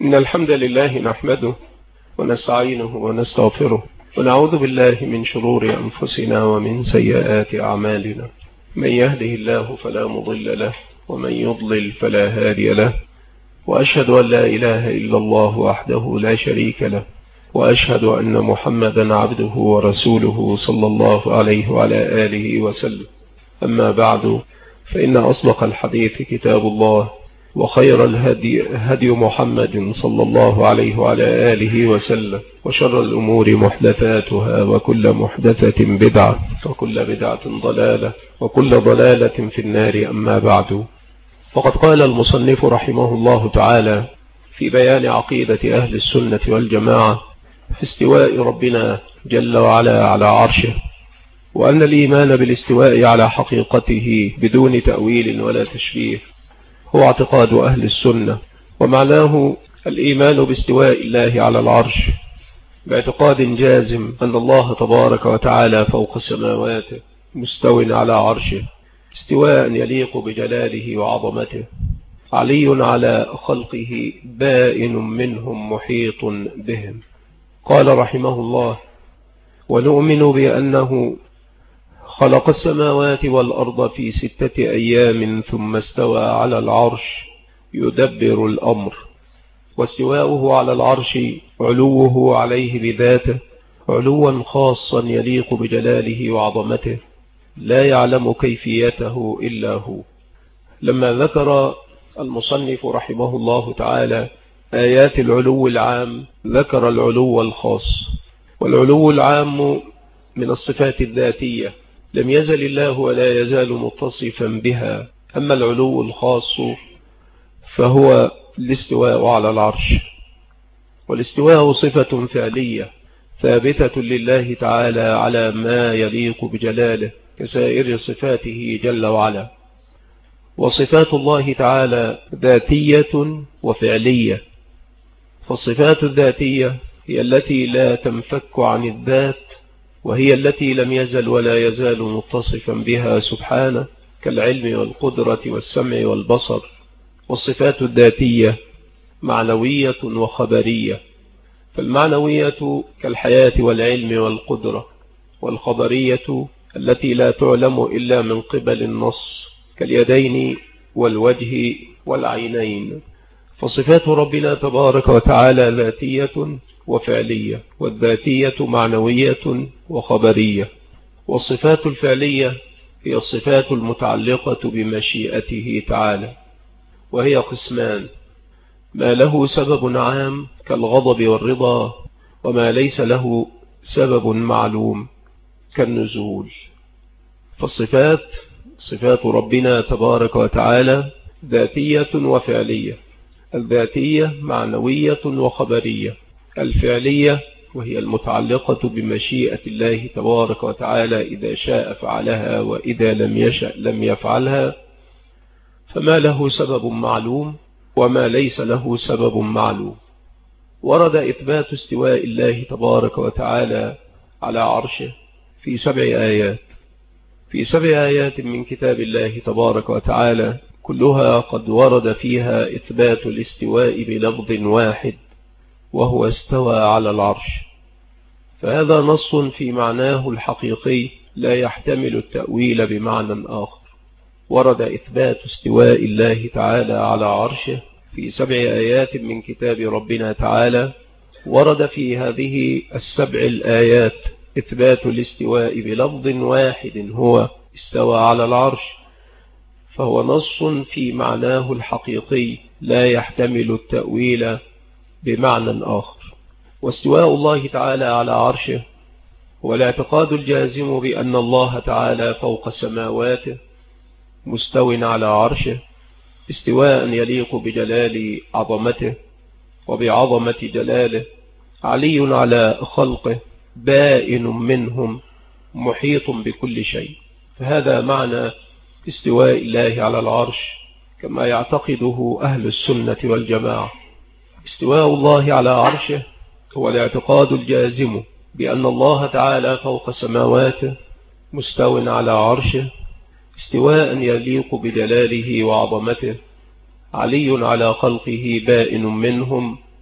إن الحمد لله نحمده ونستعينه ونستغفره ونعوذ بالله من شرور أنفسنا ومن سيئات أعمالنا. من يهده الله فلا مضل له ومن يضلل فلا هادي له، وأشهد أن لا إله إلا الله وحده لا شريك له، وأشهد أن محمدا عبده ورسوله صلى الله عليه وعلى آله وسلم. أما بعد، فإن أصدق الحديث كتاب الله، وخير الهدي هدي محمد صلى الله عليه وعلى آله وسلم، وشر الأمور محدثاتها، وكل محدثة بدعة، وكل بدعة ضلالة، وكل ضلالة في النار. أما بعد، فقد قال المصنف رحمه الله تعالى في بيان عقيدة أهل السنة والجماعة في استواء ربنا جل وعلا على عرشه، وأن الإيمان بالاستواء على حقيقته بدون تأويل ولا تشبيه هو اعتقاد أهل السنة، ومعناه الإيمان باستواء الله على العرش باعتقاد جازم أن الله تبارك وتعالى فوق سماواته مستو على عرشه استواء يليق بجلاله وعظمته، علي على خلقه بائن منهم محيط بهم. قال رحمه الله: ونؤمن بأنه خلق السماوات والأرض في 6 أيام ثم استوى على العرش يدبر الأمر. واستواؤه على العرش علوه عليه بذاته علوا خاصا يليق بجلاله وعظمته، لا يعلم كيفيته إلا هو. لما ذكر المصنف رحمه الله تعالى آيات العلو العام، ذكر العلو الخاص. والعلو العام من الصفات الذاتية لم يزل الله ولا يزال متصفا بها. أما العلو الخاص فهو الاستواء على العرش، والاستواء صفة فعلية ثابتة لله تعالى على ما يليق بجلاله كسائر صفاته جل وعلا. وصفات الله تعالى ذاتية وفعلية، فالصفات الذاتية هي التي لا تنفك عن الذات، وهي التي لم يزل ولا يزال متصفا بها سبحانه كالعلم والقدرة والسمع والبصر. والصفات الذاتية معنوية وخبرية، فالمعنوية كالحياة والعلم والقدرة، والخبرية التي لا تعلم إلا من قبل النص كاليدين والوجه والعينين. فصفات ربنا تبارك وتعالى ذاتية وفعلية، والذاتية معنوية وخبرية. والصفات الفعلية هي الصفات المتعلقة بمشيئته تعالى، وهي قسمان: ما له سبب عام كالغضب والرضا، وما ليس له سبب معلوم كالنزول. فالصفات صفات ربنا تبارك وتعالى ذاتية وفعلية. الذاتية معنوية وخبرية. الفعلية وهي المتعلقة بمشيئة الله تبارك وتعالى، إذا شاء فعلها وإذا لم يشأ لم يفعلها. فما له سبب معلوم وما ليس له سبب معلوم. ورد إثبات استواء الله تبارك وتعالى على عرشه في 7 آيات، في 7 آيات من كتاب الله تبارك وتعالى، كلها قد ورد فيها إثبات الاستواء بلفظ واحد، وهو استوى على العرش. فهذا نص في معناه الحقيقي لا يحتمل التأويل بمعنى آخر. ورد إثبات استواء الله تعالى على عرشه في 7 آيات من كتاب ربنا تعالى. ورد في هذه 7 الآيات إثبات الاستواء بلفظ واحد، هو استوى على العرش، فهو نص في معناه الحقيقي لا يحتمل التأويل بمعنى آخر. واستواء الله تعالى على عرشه هو الاعتقاد الجازم بأن الله تعالى فوق سماواته مستو على عرشه استواء يليق بجلال عظمته وبعظمة جلاله، علي على خلقه بائن منهم محيط بكل شيء. فهذا معنى استواء الله على العرش كما يعتقده أهل السنة والجماعة. استواء الله على عرشه هو الاعتقاد الجازم بأن الله تعالى فوق سماواته مستو على عرشه استواء يليق بجلاله وعظمته، علي على خلقه بائن منهم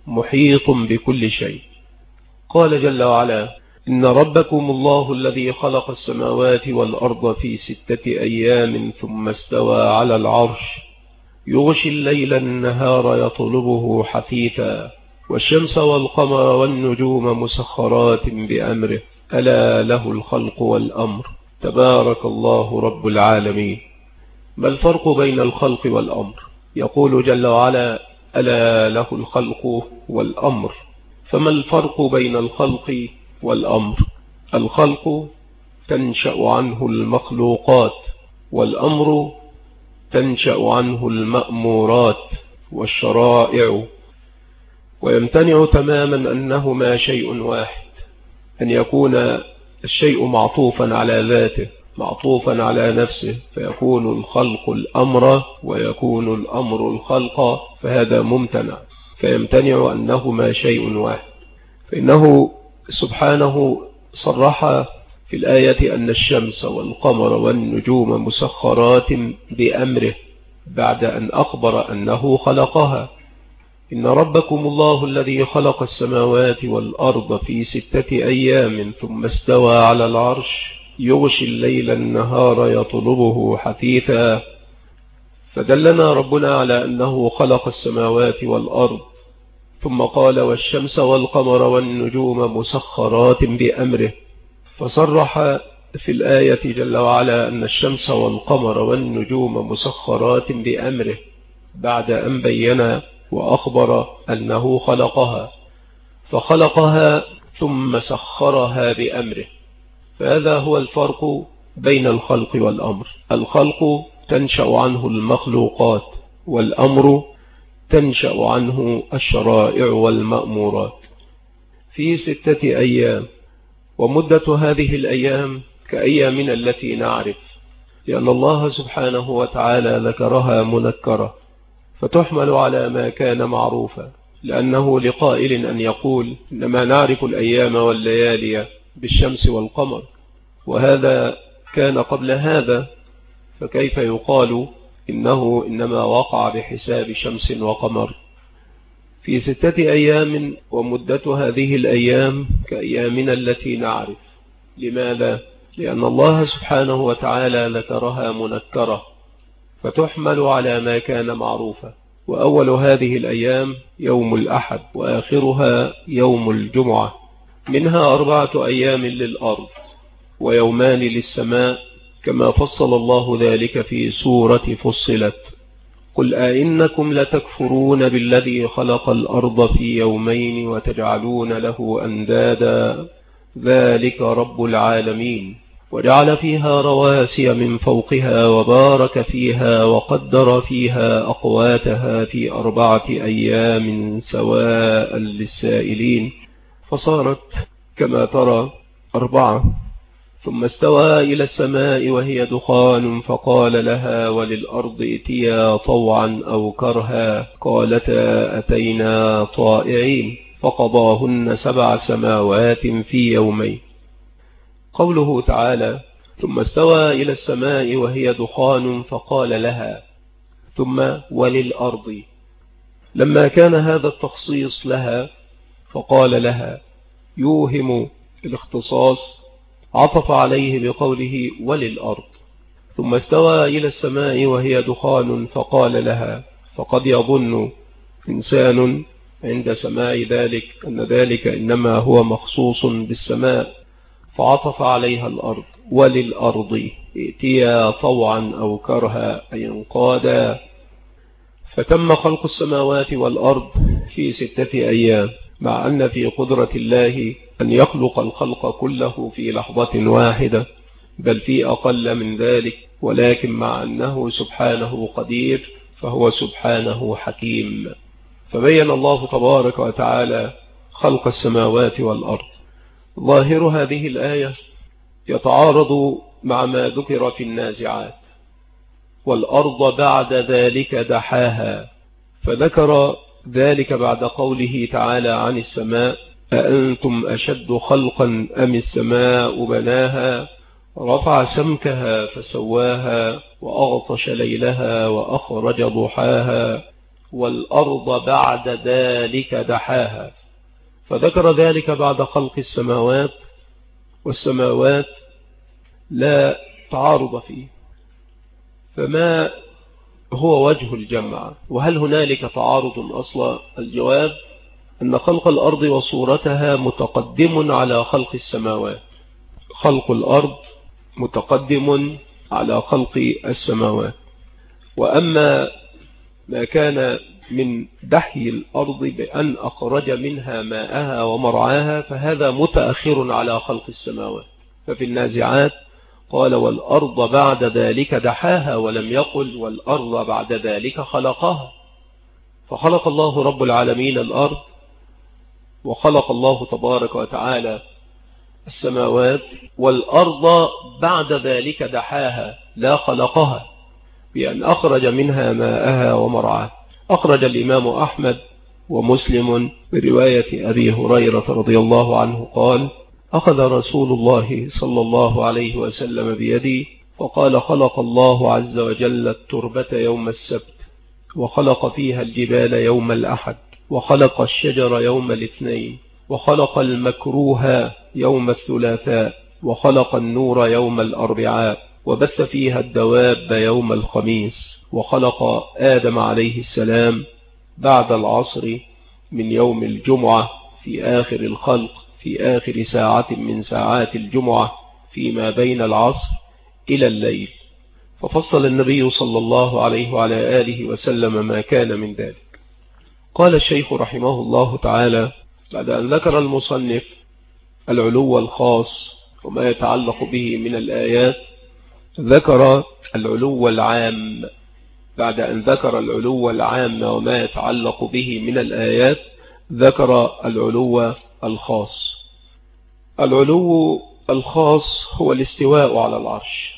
محيط بكل شيء. قال جل وعلا: إن ربكم الله الذي خلق السماوات والأرض في 6 أيام ثم استوى على العرش يغشي الليل النهار يطلبه حثيثا والشمس والقمر والنجوم مسخرات بأمره ألا له الخلق والأمر تبارك الله رب العالمين. ما الفرق بين الخلق والأمر؟ يقول جل وعلا: ألا له الخلق والأمر. فما الفرق بين الخلق والأمر؟ الخلق تنشأ عنه المخلوقات، والأمر تنشأ عنه المأمورات والشرائع. ويمتنع تماما أنهما شيء واحد، أن يكون الشيء معطوفا على ذاته معطوفا على نفسه فيكون الخلق الأمر ويكون الأمر الخلق، فهذا ممتنع. فيمتنع أنهما شيء واحد، فإنه سبحانه صرح في الآية أن الشمس والقمر والنجوم مسخرات بأمره بعد أن أخبر أنه خلقها. إن ربكم الله الذي خلق السماوات والأرض في 6 أيام ثم استوى على العرش يغشي الليل النهار يطلبه حثيثا. فدلنا ربنا على أنه خلق السماوات والأرض، ثم قال: والشمس والقمر والنجوم مسخرات بأمره. فصرح في الآية جل وعلا أن الشمس والقمر والنجوم مسخرات بأمره بعد أن بين وأخبر أنه خلقها، فخلقها ثم سخرها بأمره. فهذا هو الفرق بين الخلق والأمر. الخلق تنشأ عنه المخلوقات، والأمر تنشأ عنه الشرائع والمأمورات. في 6 أيام، ومدة هذه الأيام كأيامنا التي نعرف، لأن الله سبحانه وتعالى ذكرها منكرة فتحمل على ما كان معروفا، لأنه لقائل أن يقول: إنما نعرف الأيام والليالي بالشمس والقمر، وهذا كان قبل هذا، فكيف يقال إنه إنما وقع بحساب شمس وقمر؟ في 6 أيام، ومدة هذه الأيام كأيامنا التي نعرف. لماذا؟ لأن الله سبحانه وتعالى ذكرها منكرة فتحمل على ما كان معروفا. وأول هذه الأيام يوم الأحد، وآخرها يوم الجمعة. منها 4 أيام للأرض ويومان للسماء، كما فصل الله ذلك في سورة فصلت: قل أئنكم لتكفرون بالذي خلق الأرض في يومين وتجعلون له أندادا ذلك رب العالمين وجعل فيها رواسي من فوقها وبارك فيها وقدر فيها أقواتها في 4 أيام سواء للسائلين، فصارت كما ترى 4. ثم استوى إلى السماء وهي دخان فقال لها وللأرض ائتيا طوعا أو كرها قالتا أتينا طائعين فقضاهن 7 سماوات في يومين. قوله تعالى: ثم استوى إلى السماء وهي دخان فقال لها، ثم وللأرض، لما كان هذا التخصيص لها فقال لها يوهم الاختصاص، عطف عليه بقوله وللأرض. ثم استوى إلى السماء وهي دخان فقال لها، فقد يظن إنسان عند سماع ذلك أن ذلك إنما هو مخصوص بالسماء، فعطف عليها الأرض: وللأرض ائتيا طوعا أو كرها أي انقادا. فتم خلق السماوات والأرض في 6 أيام، مع أن في قدرة الله أن يخلق الخلق كله في لحظة واحدة، بل في أقل من ذلك، ولكن مع أنه سبحانه قدير فهو سبحانه حكيم. فبين الله تبارك وتعالى خلق السماوات والأرض. ظاهر هذه الآية يتعارض مع ما ذكر في النازعات: والأرض بعد ذلك دحاها، فذكر ذلك بعد قوله تعالى عن السماء: أأنتم أشد خلقا أم السماء بناها رفع سمكها فسواها وأغطش ليلها وأخرج ضحاها والأرض بعد ذلك دحاها. فذكر ذلك بعد خلق السماوات، والسماوات لا تعارض فيه. فما هو وجه الجمع؟ وهل هنالك تعارض أصلا؟ الجواب أن خلق الأرض وصورتها متقدم على خلق السماوات. خلق الأرض متقدم على خلق السماوات. وأما ما كان من دحي الأرض بأن أخرج منها ماءها ومرعاها فهذا متأخر على خلق السماوات. ففي النازعات قال والأرض بعد ذلك دحاها، ولم يقل والأرض بعد ذلك خلقها. فخلق الله رب العالمين الأرض، وخلق الله تبارك وتعالى السماوات، والأرض بعد ذلك دحاها لا خلقها، بأن أخرج منها ماءها ومرعاها. أخرج الإمام أحمد ومسلم برواية أبي هريرة رضي الله عنه قال: أخذ رسول الله صلى الله عليه وسلم بيدي فقال: خلق الله عز وجل التربة يوم السبت، وخلق فيها الجبال يوم الأحد، وخلق الشجر يوم الاثنين، وخلق المكروه يوم الثلاثاء، وخلق النور يوم الأربعاء، وبث فيها الدواب يوم الخميس، وخلق آدم عليه السلام بعد العصر من يوم الجمعة في آخر الخلق، في آخر ساعة من ساعات الجمعة فيما بين العصر إلى الليل. ففصل النبي صلى الله عليه وعلى آله وسلم ما كان من ذلك. قال الشيخ رحمه الله تعالى بعد أن ذكر المصنف العلو الخاص وما يتعلق به من الآيات، ذكر العلو العام. بعد أن ذكر العلو العام وما يتعلق به من الآيات، ذكر العلو الخاص. العلو الخاص هو الاستواء على العرش،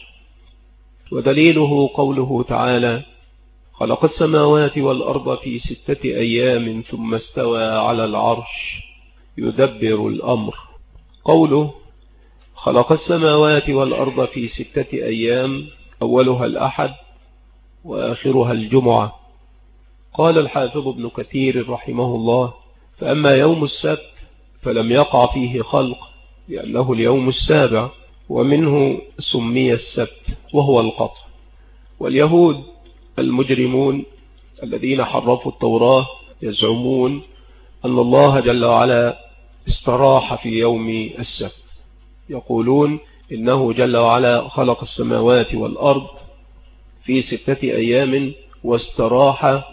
ودليله قوله تعالى: خلق السماوات والأرض في 6 أيام ثم استوى على العرش يدبر الأمر. قوله خلق السماوات والأرض في 6 أيام أولها الأحد وآخرها الجمعة. قال الحافظ ابن كثير رحمه الله: فأما يوم السبت فلم يقع فيه خلق لأنه اليوم السابع، ومنه سمي السبت وهو القطع. واليهود المجرمون الذين حرفوا التوراة يزعمون أن الله جل وعلا استراح في يوم السبت. يقولون إنه جل وعلا خلق السماوات والأرض في 6 أيام واستراح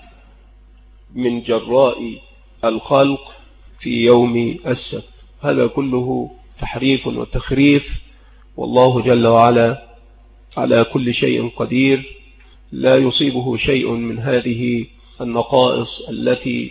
من جراء الخلق في يوم السبت. هذا كله تحريف وتخريف، والله جل وعلا على كل شيء قدير، لا يصيبه شيء من هذه النقائص التي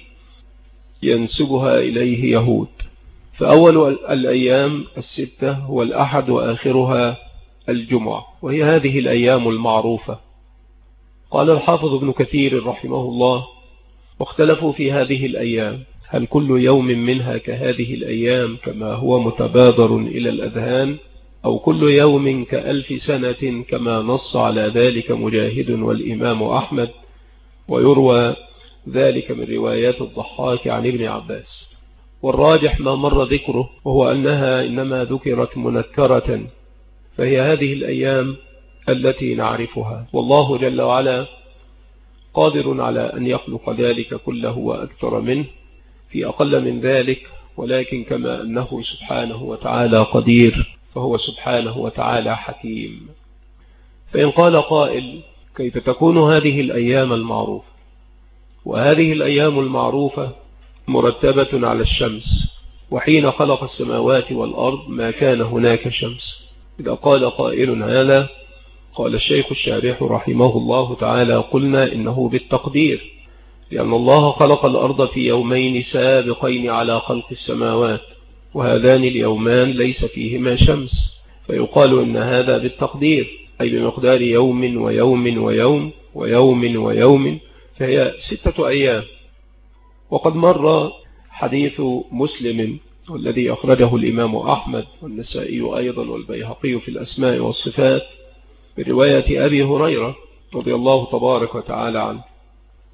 ينسبها إليه يهود. فأول الأيام 6 هو الأحد وآخرها الجمعة، وهي هذه الأيام المعروفة. قال الحافظ ابن كثير رحمه الله: واختلفوا في هذه الأيام، هل كل يوم منها كهذه الأيام كما هو متبادر إلى الأذهان، أو كل يوم ك1000 سنة كما نص على ذلك مجاهد والإمام أحمد، ويروى ذلك من روايات الضحاك عن ابن عباس. والراجح ما مر ذكره، وهو أنها إنما ذكرت منكرة، فهي هذه الأيام التي نعرفها، والله جل وعلا قادر على أن يخلق ذلك كله وأكثر منه في أقل من ذلك، ولكن كما أنه سبحانه وتعالى قدير فهو سبحانه وتعالى حكيم. فإن قال قائل: كيف تكون هذه الأيام المعروفة؟ وهذه الأيام المعروفة مرتبة على الشمس، وحين خلق السماوات والأرض ما كان هناك شمس. إذا قال قائل هذا، قال الشيخ الشارح رحمه الله تعالى: قلنا إنه بالتقدير، لأن الله خلق الأرض في يومين سابقين على خلق السماوات، وهذان اليومان ليس فيهما شمس، فيقال إن هذا بالتقدير، أي بمقدار يوم ويوم ويوم ويوم ويوم، فهي 6 أيام. وقد مر حديث مسلم والذي أخرجه الإمام أحمد والنسائي أيضا والبيهقي في الأسماء والصفات برواية أبي هريرة رضي الله تبارك وتعالى عنه،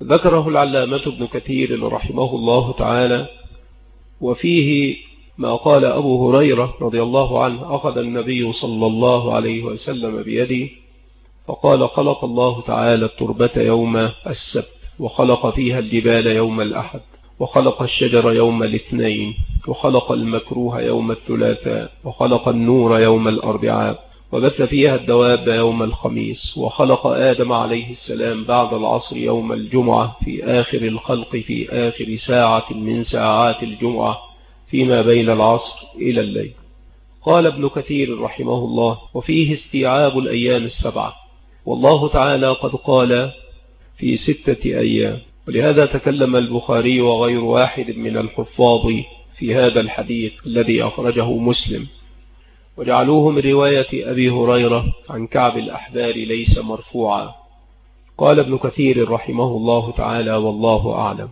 ذكره العلامة ابن كثير رحمه الله تعالى، وفيه ما قال أبو هريرة رضي الله عنه: أخذ النبي صلى الله عليه وسلم بيدي فقال: خلق الله تعالى التربة يوم السبت، وخلق فيها الجبال يوم الأحد، وخلق الشجر يوم الاثنين، وخلق المكروه يوم الثلاثاء، وخلق النور يوم الأربعاء، وبث فيها الدواب يوم الخميس، وخلق آدم عليه السلام بعد العصر يوم الجمعة في آخر الخلق في آخر ساعة من ساعات الجمعة فيما بين العصر إلى الليل. قال ابن كثير رحمه الله: وفيه استيعاب الأيام السبعة، والله تعالى قد قال في 6 أيام. ولهذا تكلم البخاري وغير واحد من الحفاظ في هذا الحديث الذي أخرجه مسلم، وجعلوه من رواية أبي هريرة عن كعب الأحبار ليس مرفوعا. قال ابن كثير رحمه الله تعالى: والله أعلم.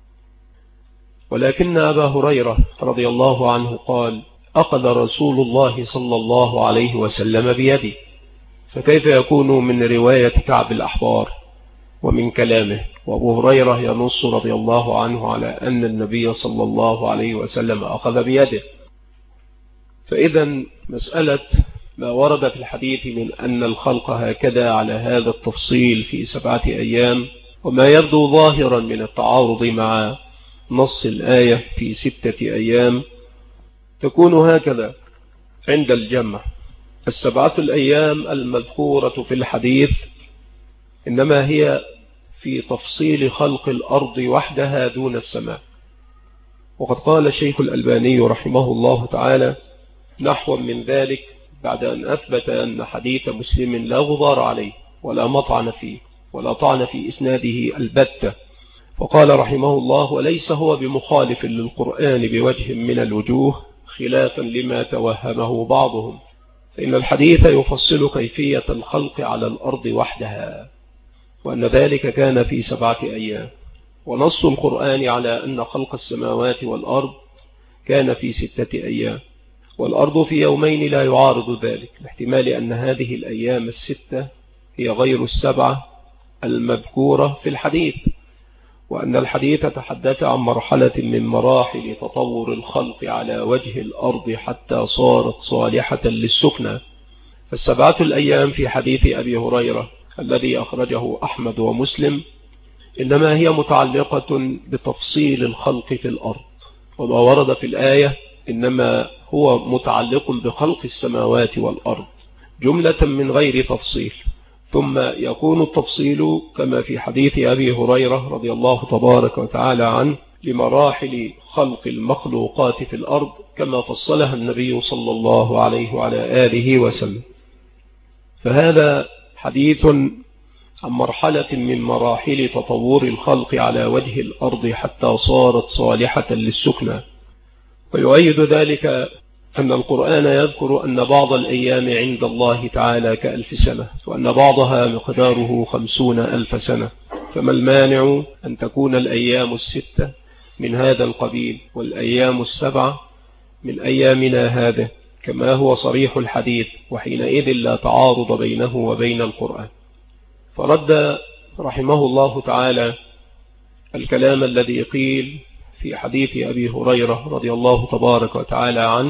ولكن أبا هريرة رضي الله عنه قال: أخذ رسول الله صلى الله عليه وسلم بيدي، فكيف يكون من رواية كعب الأحبار ومن كلامه؟ وأبو هريرة ينص رضي الله عنه على أن النبي صلى الله عليه وسلم أخذ بيده. فإذا مسألة ما ورد في الحديث من أن الخلق هكذا على هذا التفصيل في 7 أيام، وما يبدو ظاهرا من التعارض مع نص الآية في 6 أيام، تكون هكذا عند الجمع. 7 الأيام المذكورة في الحديث إنما هي في تفصيل خلق الأرض وحدها دون السماء. وقد قال الشيخ الألباني رحمه الله تعالى نحو من ذلك بعد أن أثبت أن حديث مسلم لا غبار عليه ولا مطعن فيه ولا طعن في إسناده البتة، فقال رحمه الله: وليس هو بمخالف للقرآن بوجه من الوجوه، خلافا لما توهمه بعضهم، فإن الحديث يفصل كيفية الخلق على الأرض وحدها، وأن ذلك كان في 7 أيام. ونص القرآن على أن خلق السماوات والأرض كان في 6 أيام، والأرض في يومين لا يعارض ذلك، لاحتمال أن هذه الأيام 6 هي غير 7 المذكورة في الحديث، وأن الحديث تحدث عن مرحلة من مراحل تطور الخلق على وجه الأرض حتى صارت صالحة للسكنى. ف7 الأيام في حديث أبي هريرة الذي أخرجه أحمد ومسلم إنما هي متعلقة بتفصيل الخلق في الأرض، وما ورد في الآية إنما هو متعلق بخلق السماوات والأرض جملة من غير تفصيل، ثم يكون التفصيل كما في حديث أبي هريرة رضي الله تبارك وتعالى عنه لمراحل خلق المخلوقات في الأرض كما فصلها النبي صلى الله عليه وعلى آله وسلم. فهذا حديث عن مرحلة من مراحل تطور الخلق على وجه الأرض حتى صارت صالحة للسكنى. ويؤيد ذلك أن القرآن يذكر أن بعض الأيام عند الله تعالى ك1000 سنة، وأن بعضها مقداره 50,000 سنة، فما المانع أن تكون الأيام 6 من هذا القبيل والأيام 7 من أيامنا هذا كما هو صريح الحديث، وحينئذ لا تعارض بينه وبين القرآن. فرد رحمه الله تعالى الكلام الذي قيل في حديث أبي هريرة رضي الله تبارك وتعالى عنه،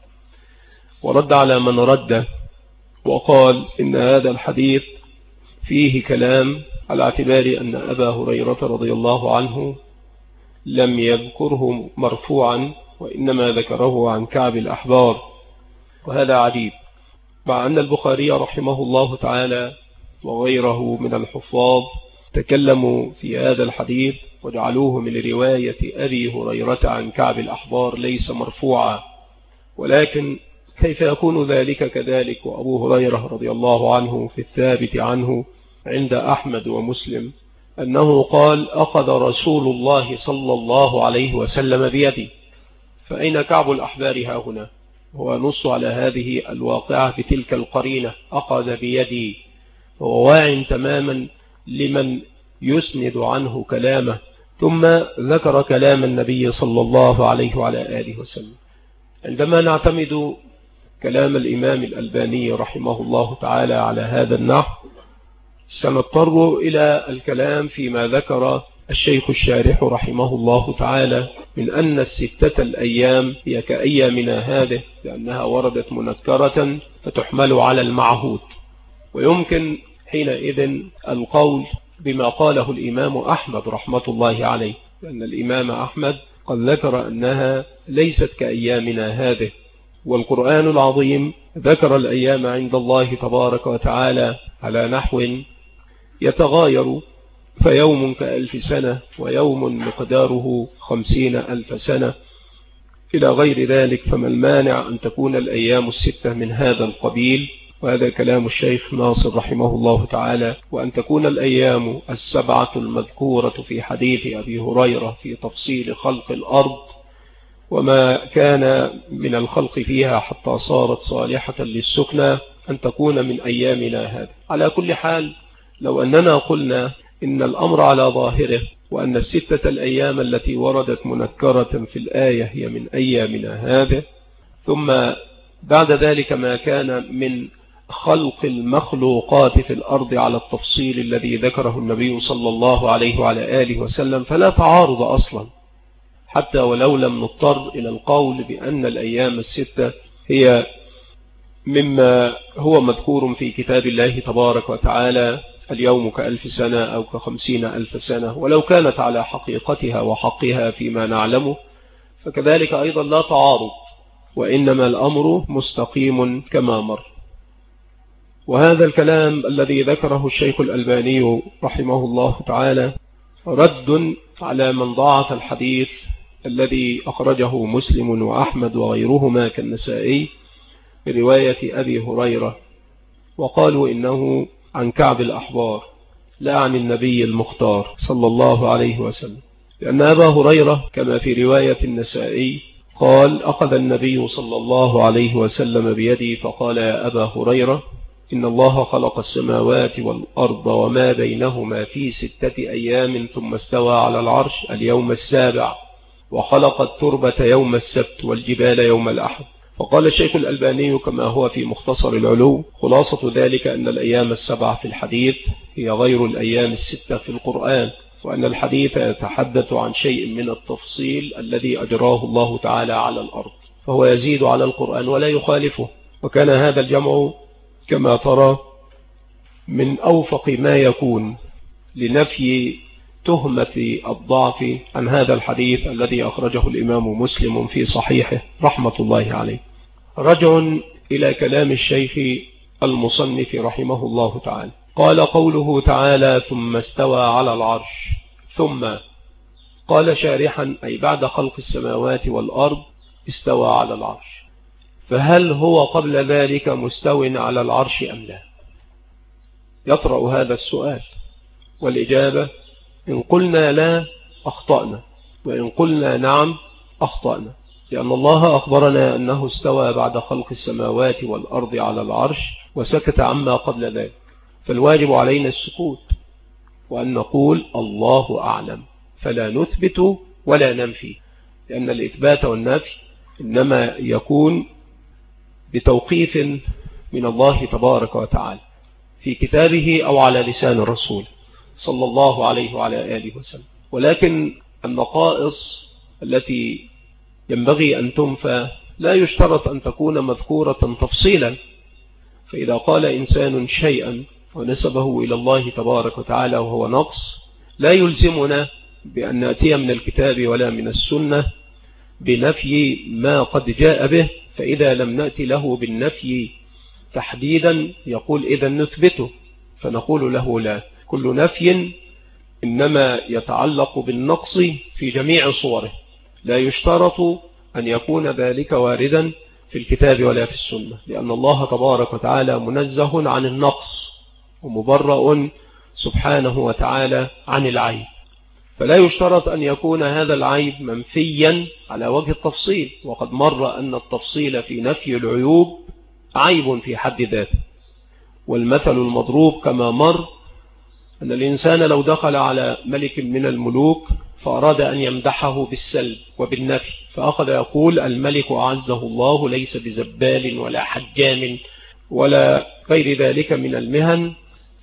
ورد على من رد وقال إن هذا الحديث فيه كلام على اعتبار أن أبا هريرة رضي الله عنه لم يذكره مرفوعا وإنما ذكره عن كعب الأحبار، وهذا عجيب، مع أن البخاري رحمه الله تعالى وغيره من الحفاظ تكلموا في هذا الحديث وجعلوه من رواية أبي هريرة عن كعب الأحبار ليس مرفوعا. ولكن كيف يكون ذلك كذلك وأبو هريرة رضي الله عنه في الثابت عنه عند أحمد ومسلم أنه قال: أخذ رسول الله صلى الله عليه وسلم بيدي. فأين كعب الأحبار ها هنا؟ هو نص على هذه الواقعة بتلك القرينة، أخذ بيدي، هو واع تماما لمن يسند عنه كلامه، ثم ذكر كلام النبي صلى الله عليه وعلى آله وسلم. عندما نعتمد كلام الإمام الألباني رحمه الله تعالى على هذا النحو سنضطر إلى الكلام فيما ذكر الشيخ الشارح رحمه الله تعالى من أن الستة الأيام هي كأيامنا هذه، لأنها وردت منكرة فتحمل على المعهود. ويمكن حينئذ القول بما قاله الإمام أحمد رحمة الله عليه، لأن الإمام أحمد قد ذكر أنها ليست كأيامنا هذه، والقرآن العظيم ذكر الأيام عند الله تبارك وتعالى على نحو يتغاير، فيوم كألف سنة ويوم مقداره 50,000 سنة إلى غير ذلك. فما المانع أن تكون الأيام الستة من هذا القبيل؟ وهذا كلام الشيخ ناصر رحمه الله تعالى. وأن تكون الأيام السبعة المذكورة في حديث أبي هريرة في تفصيل خلق الأرض وما كان من الخلق فيها حتى صارت صالحة للسكنى، أن تكون من أيامنا هذا. على كل حال، لو أننا قلنا إن الأمر على ظاهره، وأن الستة الأيام التي وردت منكرة في الآية هي من أيامنا هذا، ثم بعد ذلك ما كان من خلق المخلوقات في الأرض على التفصيل الذي ذكره النبي صلى الله عليه وعلى آله وسلم، فلا تعارض أصلا، حتى ولو لم نضطر إلى القول بأن الأيام الستة هي مما هو مذكور في كتاب الله تبارك وتعالى، اليوم كألف سنة أو ك50,000 سنة، ولو كانت على حقيقتها وحقها فيما نعلمه، فكذلك أيضا لا تعارض، وإنما الأمر مستقيم كما مر. وهذا الكلام الذي ذكره الشيخ الألباني رحمه الله تعالى رد على من ضاعف الحديث الذي أخرجه مسلم وأحمد وغيرهما كالنسائي برواية أبي هريرة، وقالوا إنه عن كعب الأحبار لا عن النبي المختار صلى الله عليه وسلم، لأن أبا هريرة كما في رواية النسائي قال: أخذ النبي صلى الله عليه وسلم بيدي فقال: يا أبا هريرة، إن الله خلق السماوات والأرض وما بينهما في 6 أيام ثم استوى على العرش اليوم السابع، وخلق التربة يوم السبت والجبال يوم الأحد. فقال الشيخ الألباني كما هو في مختصر العلو: خلاصة ذلك أن الأيام السبعة في الحديث هي غير الأيام الستة في القرآن، وأن الحديث يتحدث عن شيء من التفصيل الذي أجراه الله تعالى على الأرض، فهو يزيد على القرآن ولا يخالفه. وكان هذا الجمع كما ترى من أوفق ما يكون لنفي تهمة الضعف عن هذا الحديث الذي أخرجه الإمام مسلم في صحيحه رحمة الله عليه. رجع إلى كلام الشيخ المصنف رحمه الله تعالى. قال: قوله تعالى: ثم استوى على العرش. ثم قال شارحا: أي بعد خلق السماوات والأرض استوى على العرش، فهل هو قبل ذلك مستو على العرش أم لا؟ يطرأ هذا السؤال، والإجابة: إن قلنا لا أخطأنا، وإن قلنا نعم أخطأنا، لأن الله أخبرنا أنه استوى بعد خلق السماوات والأرض على العرش وسكت عما قبل ذلك، فالواجب علينا السكوت وأن نقول الله أعلم، فلا نثبت ولا ننفي، لأن الإثبات والنفي إنما يكون بتوقيف من الله تبارك وتعالى في كتابه أو على لسان الرسول صلى الله عليه وعلى آله وسلم. ولكن النقائص التي ينبغي أن تنفى لا يشترط أن تكون مذكورة تفصيلا، فإذا قال إنسان شيئا ونسبه إلى الله تبارك وتعالى وهو نقص، لا يلزمنا بأن نأتي من الكتاب ولا من السنة بنفي ما قد جاء به، فإذا لم نأتي له بالنفي تحديدا يقول إذا نثبته، فنقول له لا، كل نفي إنما يتعلق بالنقص في جميع صوره، لا يشترط أن يكون ذلك واردا في الكتاب ولا في السنة، لأن الله تبارك وتعالى منزه عن النقص ومبرأ سبحانه وتعالى عن العيب، فلا يشترط أن يكون هذا العيب منفيا على وجه التفصيل، وقد مر أن التفصيل في نفي العيوب عيب في حد ذاته. والمثل المضروب كما مر أن الإنسان لو دخل على ملك من الملوك فأراد أن يمدحه بالسلب وبالنفي، فأخذ يقول: الملك أعزه الله ليس بزبال ولا حجام ولا غير ذلك من المهن،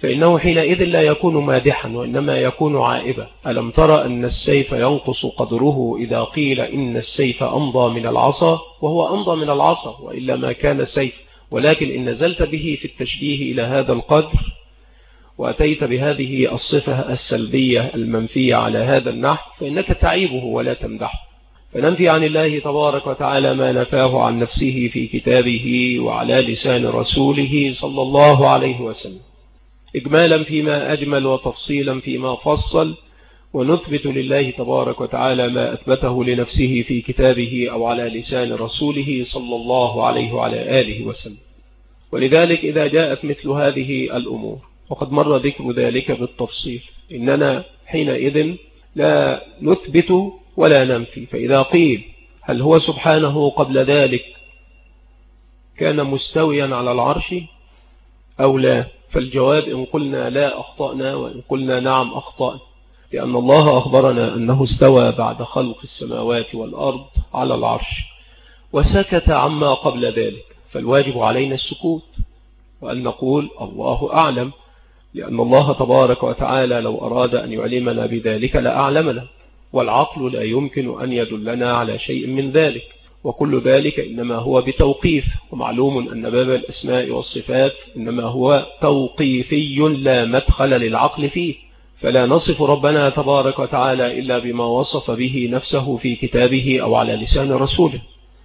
فإنه حينئذ لا يكون مادحا وإنما يكون عائبا. ألم ترى أن السيف ينقص قدره إذا قيل إن السيف أمضى من العصا، وهو أمضى من العصا وإلا ما كان سيف، ولكن إن نزلت به في التشبيه إلى هذا القدر وأتيت بهذه الصفة السلبية المنفية على هذا النحو فإنك تعيبه ولا تمدحه. فننفي عن الله تبارك وتعالى ما نفاه عن نفسه في كتابه وعلى لسان رسوله صلى الله عليه وسلم، إجمالا فيما أجمل وتفصيلا فيما فصل، ونثبت لله تبارك وتعالى ما أثبته لنفسه في كتابه أو على لسان رسوله صلى الله عليه وعلى آله وسلم. ولذلك إذا جاءت مثل هذه الأمور وقد مر ذكر ذلك بالتفصيل إننا حينئذ لا نثبت ولا ننفي. فإذا قيل هل هو سبحانه قبل ذلك كان مستويا على العرش أو لا، فالجواب إن قلنا لا أخطأنا، وإن قلنا نعم أخطأنا، لأن الله أخبرنا أنه استوى بعد خلق السماوات والأرض على العرش وسكت عما قبل ذلك، فالواجب علينا السكوت وأن نقول الله أعلم، لأن الله تبارك وتعالى لو أراد أن يعلمنا بذلك لأعلمنا، والعقل لا يمكن أن يدلنا على شيء من ذلك، وكل ذلك إنما هو بتوقيف. ومعلوم أن باب الأسماء والصفات إنما هو توقيفي لا مدخل للعقل فيه، فلا نصف ربنا تبارك وتعالى إلا بما وصف به نفسه في كتابه أو على لسان رسوله.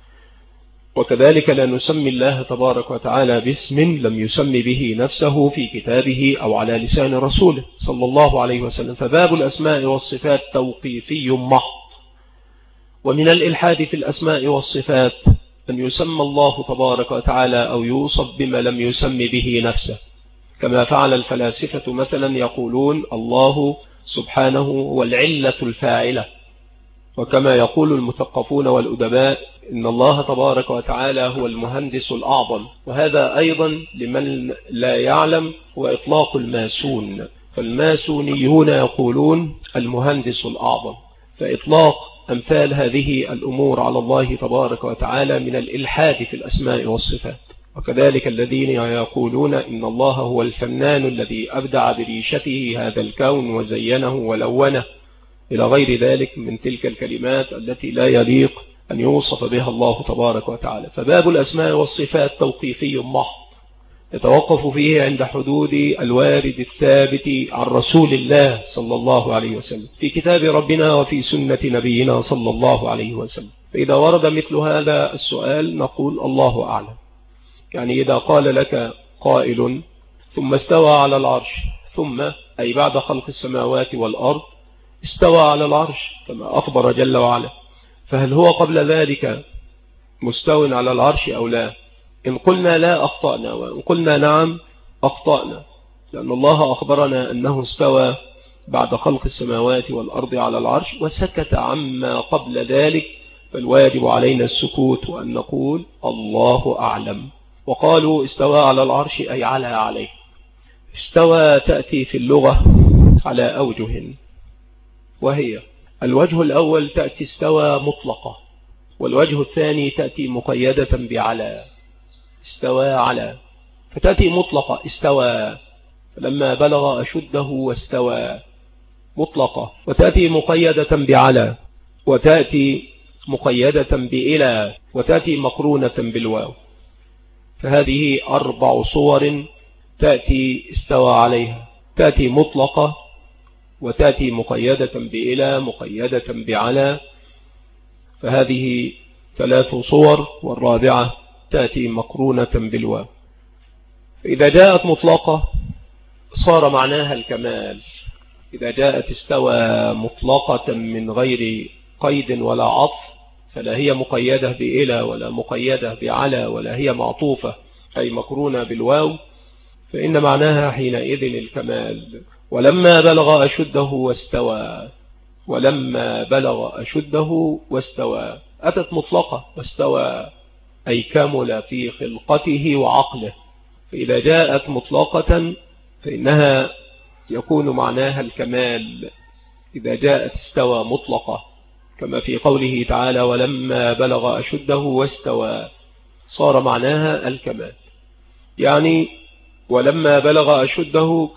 وكذلك لا نسمي الله تبارك وتعالى باسم لم يسمي به نفسه في كتابه أو على لسان رسوله صلى الله عليه وسلم. فباب الأسماء والصفات توقيفي محض. ومن الإلحاد في الأسماء والصفات أن يسمى الله تبارك وتعالى أو يوصف بما لم يسمي به نفسه، كما فعل الفلاسفة مثلا يقولون الله سبحانه هو العلة الفاعلة، وكما يقول المثقفون والأدباء إن الله تبارك وتعالى هو المهندس الأعظم. وهذا أيضا لمن لا يعلم هو إطلاق الماسون، فالماسونيون يقولون المهندس الأعظم. فإطلاق أمثال هذه الأمور على الله تبارك وتعالى من الإلحاد في الأسماء والصفات. وكذلك الذين يقولون إن الله هو الفنان الذي أبدع بريشته هذا الكون وزينه ولونه إلى غير ذلك من تلك الكلمات التي لا يليق أن يوصف بها الله تبارك وتعالى. فباب الأسماء والصفات توقيفي محض يتوقف فيه عند حدود الوارد الثابت عن رسول الله صلى الله عليه وسلم في كتاب ربنا وفي سنة نبينا صلى الله عليه وسلم. فإذا ورد مثل هذا السؤال نقول الله أعلم. يعني إذا قال لك قائل ثم استوى على العرش، ثم أي بعد خلق السماوات والأرض استوى على العرش كما أخبر جل وعلا، فهل هو قبل ذلك مستو على العرش أو لا؟ إن قلنا لا أخطأنا، وإن قلنا نعم أخطأنا، لأن الله أخبرنا أنه استوى بعد خلق السماوات والأرض على العرش وسكت عما قبل ذلك، فالواجب علينا السكوت وأن نقول الله أعلم. وقالوا استوى على العرش أي عليه. استوى تأتي في اللغة على أوجه، وهي الوجه الأول تأتي استوى مطلقة، والوجه الثاني تأتي مقيدة بعلى. استوى على، فتأتي مطلقة استوى فلما بلغ أشده واستوى مطلقة، وتأتي مقيدة بعلى، وتأتي مقيدة بإلى، وتأتي مقرونة بالواو. فهذه 4 صور تأتي استوى عليها، تأتي مطلقة، وتأتي مقيدة بإلى، مقيدة بعلى، فهذه 3 صور، والرابعة تأتي مقرونة بالواو. فإذا جاءت مطلقة صار معناها الكمال. إذا جاءت استوى مطلقة من غير قيد ولا عطف فلا هي مقيدة بإلى ولا مقيدة بعلى ولا هي معطوفة أي مقرونة بالواو، فإن معناها حينئذ الكمال. ولما بلغ أشده واستوى، ولما بلغ أشده واستوى، أتت مطلقة، واستوى أي كمل في خلقته وعقله. فإذا جاءت مطلقة فإنها يكون معناها الكمال. إذا جاءت استوى مطلقة كما في قوله تعالى ولما بلغ أشده واستوى، صار معناها الكمال. يعني ولما بلغ أشده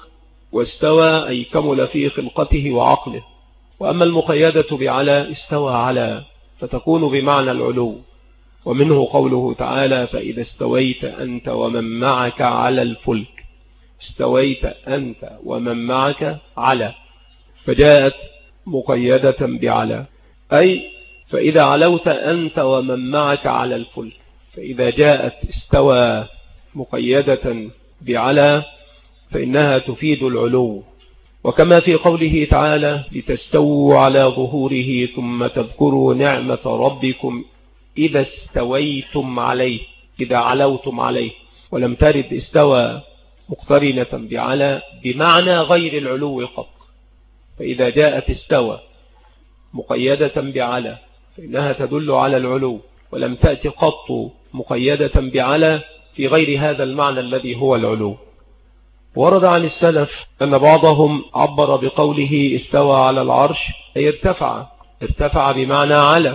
واستوى أي كمل في خلقته وعقله. وأما المقيدة بعلى استوى على، فتكون بمعنى العلو، ومنه قوله تعالى فإذا استويت أنت ومن معك على الفلك. استويت أنت ومن معك على، فجاءت مقيدة بعلى، أي فإذا علوت أنت ومن معك على الفلك. فإذا جاءت استوى مقيدة بعلى فإنها تفيد العلو. وكما في قوله تعالى لتستووا على ظهوره ثم تذكروا نعمة ربكم إذا استويتم عليه، إذا علوتم عليه، ولم ترد استوى مقترنة بعلى بمعنى غير العلو قط. فإذا جاءت استوى مقيدة بعلى فإنها تدل على العلو، ولم تأتي قط مقيدة بعلى في غير هذا المعنى الذي هو العلو. ورد عن السلف أن بعضهم عبر بقوله استوى على العرش أي ارتفع بمعنى على.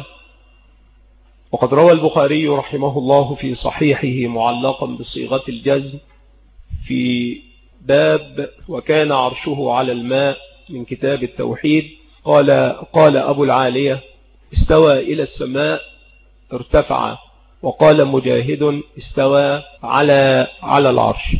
وقد روى البخاري رحمه الله في صحيحه معلقا بصيغة الجزم في باب وكان عرشه على الماء من كتاب التوحيد، قال أبو العالية استوى إلى السماء ارتفع. وقال مجاهد استوى على العرش.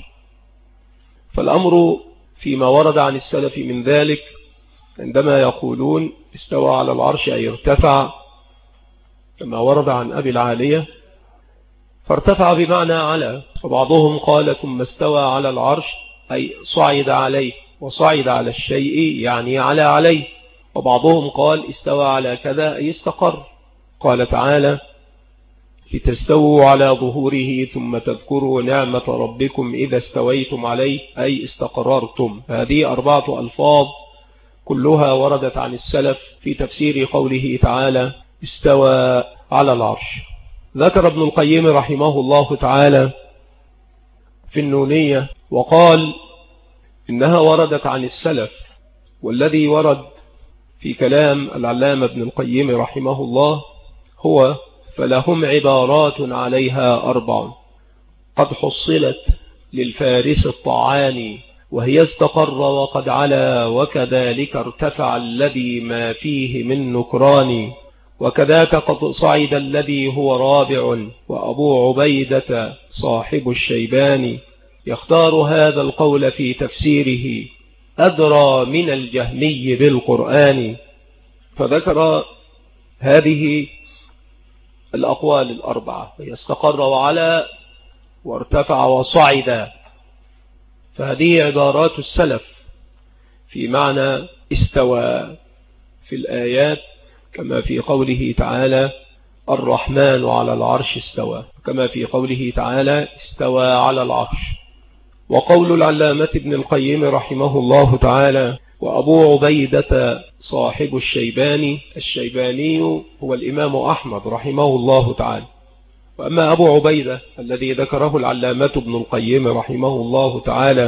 فالأمر فيما ورد عن السلف من ذلك عندما يقولون استوى على العرش أي ارتفع، كما ورد عن أبي العالية فارتفع بمعنى على. فبعضهم قال ثم استوى على العرش أي صعد عليه، وصعد على الشيء يعني عليه. وبعضهم قال استوى على كذا أي استقر. قال تعالى لتستووا على ظهوره ثم تذكروا نعمة ربكم إذا استويتم عليه أي استقررتم. هذه 4 ألفاظ كلها وردت عن السلف في تفسير قوله تعالى استوى على العرش. ذكر ابن القيم رحمه الله تعالى في النونية وقال إنها وردت عن السلف، والذي ورد في كلام العلامة ابن القيم رحمه الله هو فلهم عبارات عليها 4 قد حصلت للفارس الطعاني، وهي استقر وقد علا وكذلك ارتفع الذي ما فيه من نكران، وكذاك قد صعد الذي هو رابع، وأبو عبيدة صاحب الشيباني يختار هذا القول في تفسيره أدرى من الجهمي بالقرآن. فذكر هذه الأقوال 4 يستقر وعلى وارتفع وصعد. فهذه عبارات السلف في معنى استوى في الآيات، كما في قوله تعالى الرحمن على العرش استوى، كما في قوله تعالى استوى على العرش. وقول العلامة ابن القيم رحمه الله تعالى وأبو عبيدة صاحب الشيباني، الشيباني هو الإمام أحمد رحمه الله تعالى. وأما أبو عبيدة الذي ذكره العلامة ابن القيم رحمه الله تعالى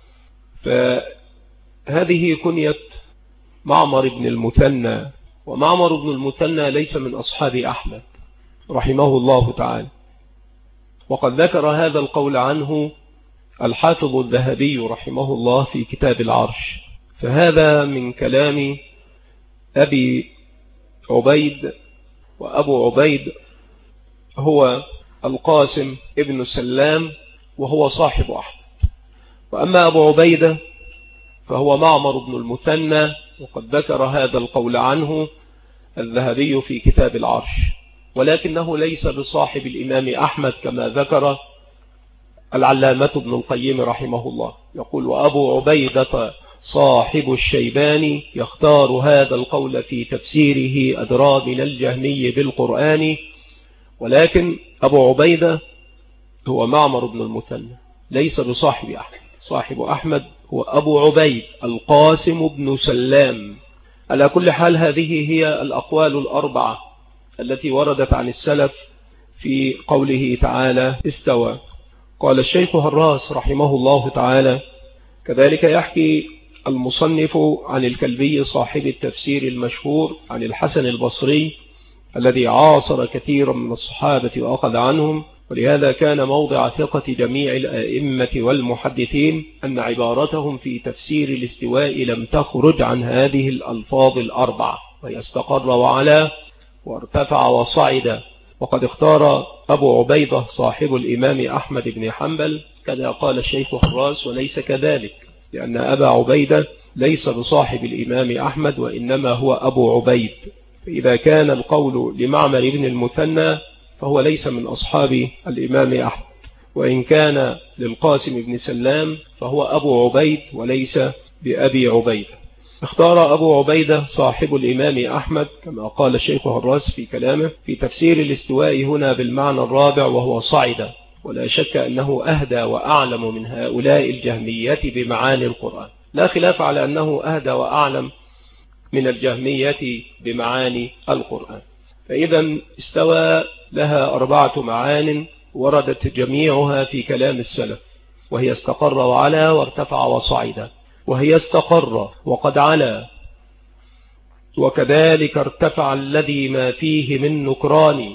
فهذه كنية معمر بن المثنى، ومعمر بن المثنى ليس من أصحاب أحمد رحمه الله تعالى. وقد ذكر هذا القول عنه الحافظ الذهبي رحمه الله في كتاب العرش. فهذا من كلام أبي عبيد، وأبو عبيد هو القاسم ابن سلام وهو صاحب أحمد. وأما أبو عبيدة فهو معمر بن المثنى، وقد ذكر هذا القول عنه الذهبي في كتاب العرش، ولكنه ليس بصاحب الإمام أحمد كما ذكر العلامة ابن القيم رحمه الله. يقول وأبو عبيدة صاحب الشيباني يختار هذا القول في تفسيره أدرى من الجهمي بالقرآن. ولكن أبو عبيدة هو معمر بن المثنى ليس بصاحب أحمد. صاحب أحمد هو أبو عبيد القاسم بن سلام. على كل حال هذه هي الأقوال 4 التي وردت عن السلف في قوله تعالى استوى. قال الشيخ هراس رحمه الله تعالى كذلك يحكي المصنف عن الكلبي صاحب التفسير المشهور عن الحسن البصري الذي عاصر كثيرا من الصحابة وأخذ عنهم، ولهذا كان موضع ثقة جميع الأئمة والمحدثين أن عبارتهم في تفسير الاستواء لم تخرج عن هذه الألفاظ الأربعة، وهي استقر وعلا وارتفع وصعد. وقد اختار أبو عبيدة صاحب الإمام أحمد بن حنبل كذا قال الشيخ حراس وليس كذلك، لأن أبا عبيدة ليس بصاحب الإمام أحمد وإنما هو أبو عبيد. فإذا كان القول لمعمر بن المثنى فهو ليس من أصحاب الإمام أحمد، وإن كان للقاسم بن سلام فهو أبو عبيد وليس بأبي عبيدة. اختار أبو عبيدة صاحب الإمام أحمد كما قال الشيخ هراس في كلامه في تفسير الاستواء هنا بالمعنى الرابع وهو صعد، ولا شك أنه أهدى وأعلم من هؤلاء الجهمية بمعاني القرآن، لا خلاف على أنه أهدى وأعلم من الجهمية بمعاني القرآن. فإذا استوى لها 4 معان وردت جميعها في كلام السلف، وهي استقر وعلا وارتفع وصعد، وهي استقر وقد علا، وكذلك ارتفع الذي ما فيه من نكران،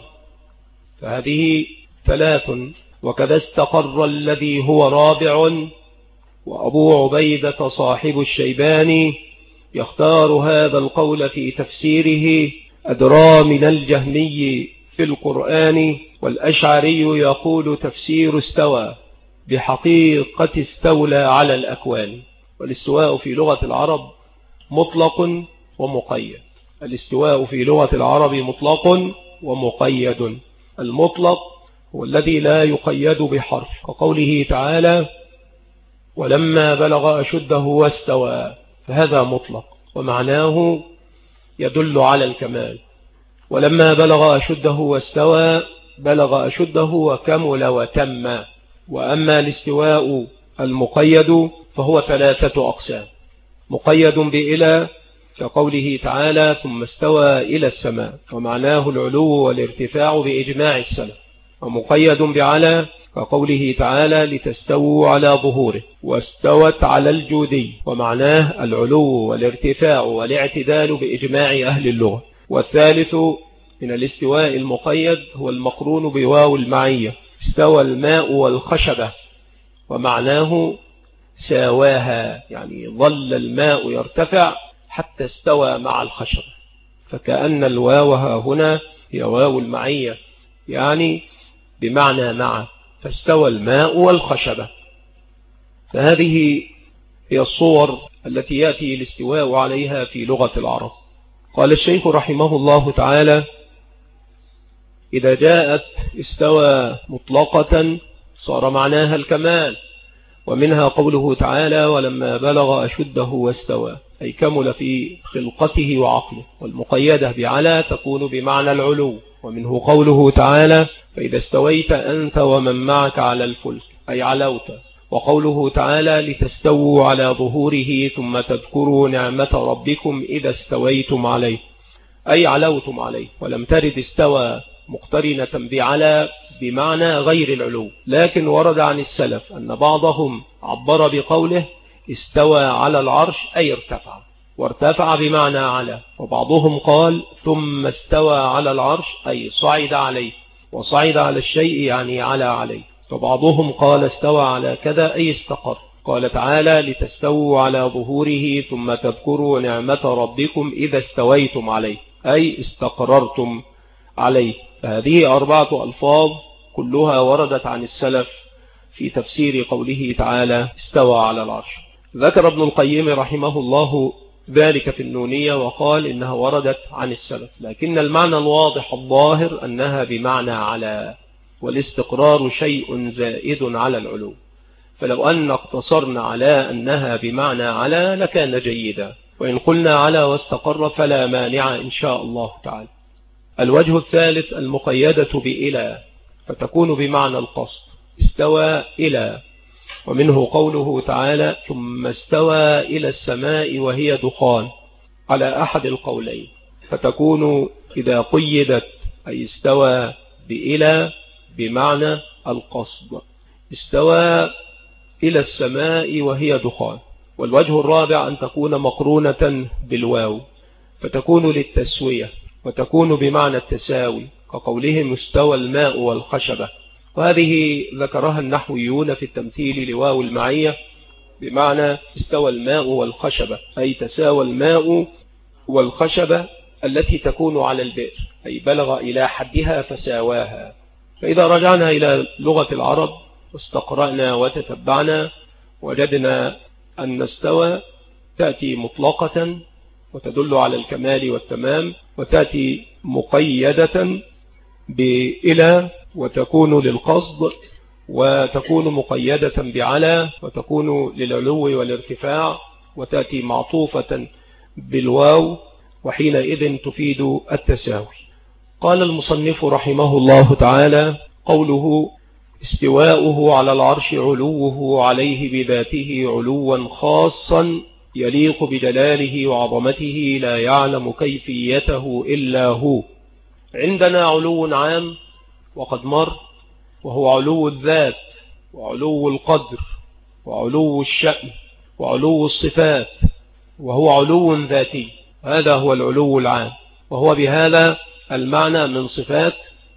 فهذه 3. وكذا استقر الذي هو رابع. وأبو عبيدة صاحب الشيباني يختار هذا القول في تفسيره أدرى من الجهمي في القرآن، والأشعري يقول تفسير استوى بحقيقة استولى على الأكوان. والاستواء في لغة العرب مطلق ومقيد. الاستواء في لغة العرب مطلق ومقيد. المطلق هو الذي لا يقيد بحرف، كقوله تعالى ولما بلغ أشده واستوى، فهذا مطلق ومعناه يدل على الكمال. ولما بلغ أشده واستوى بلغ أشده وكمل وتم. وأما الاستواء المقيد فهو 3 أقسام: مقيد بإلى كقوله تعالى ثم استوى إلى السماء، ومعناه العلو والارتفاع بإجماع السلف. ومقيد بعلى كقوله تعالى لتستووا على ظهوره، واستوت على الجودي، ومعناه العلو والارتفاع والاعتدال بإجماع أهل اللغة. والثالث من الاستواء المقيد هو المقرون بواو المعية: استوى الماء والخشبة، ومعناه ساواها، يعني ظل الماء يرتفع حتى استوى مع الخشبة، فكأن الواو هنا هي واو المعية، يعني بمعنى مع، فاستوى الماء والخشبة. فهذه هي الصور التي يأتي الاستواء عليها في لغة العرب. قال الشيخ رحمه الله تعالى إذا جاءت استوى مطلقة صار معناها الكمال، ومنها قوله تعالى ولما بلغ أشده واستوى، أي كمل في خلقته وعقله. والمقيدة بعلى تكون بمعنى العلو، ومنه قوله تعالى فإذا استويت أنت ومن معك على الفلك، أي علوت. وقوله تعالى لتستووا على ظهوره ثم تذكروا نعمة ربكم إذا استويتم عليه، أي علوتم عليه. ولم ترد استوى مقترنة بعلى بمعنى غير العلو، لكن ورد عن السلف أن بعضهم عبر بقوله استوى على العرش أي ارتفع، وارتفع بمعنى على. وبعضهم قال ثم استوى على العرش أي صعد عليه، وصعد على الشيء يعني على عليه. فبعضهم قال استوى على كذا أي استقر. قال تعالى لتستووا على ظهوره ثم تذكروا نعمة ربكم إذا استويتم عليه، أي استقررتم عليه. فهذه 4 ألفاظ كلها وردت عن السلف في تفسير قوله تعالى استوى على العرش. ذكر ابن القيم رحمه الله ذلك في النونية وقال إنها وردت عن السلف، لكن المعنى الواضح الظاهر أنها بمعنى على، والاستقرار شيء زائد على العلو. فلو أن اقتصرنا على أنها بمعنى على لكان جيدا، وإن قلنا على واستقر فلا مانع إن شاء الله تعالى. الوجه الثالث المقيدة بإلى، فتكون بمعنى القصد: استوى إلى. ومنه قوله تعالى ثم استوى إلى السماء وهي دخان، على أحد القولين. فتكون إذا قيدت أي استوى بإلى بمعنى القصد، استوى إلى السماء وهي دخان. والوجه الرابع أن تكون مقرونة بالواو، فتكون للتسوية، وتكون بمعنى التساوي، كقولهم استوى الماء والخشبة. وهذه ذكرها النحويون في التمثيل لواو المعية بمعنى استوى الماء والخشبة، أي تساوى الماء والخشبة التي تكون على البئر، أي بلغ إلى حدها فساواها. فإذا رجعنا إلى لغة العرب واستقرأنا وتتبعنا وجدنا أن استوى تأتي مطلقة وتدل على الكمال والتمام، وتأتي مقيدة بإلى وتكون للقصد، وتكون مقيدة بعلى وتكون للعلو والارتفاع، وتأتي معطوفة بالواو وحينئذ تفيد التساوي. قال المصنف رحمه الله تعالى: قوله استواؤه على العرش علوه عليه بذاته علوا خاصا يليق بجلاله وعظمته لا يعلم كيفيته إلا هو. عندنا علو عام وقد مر، وهو علو الذات وعلو القدر وعلو الشأن وعلو الصفات، وهو علو ذاتي. هذا هو العلو العام، وهو بهذا المعنى من صفات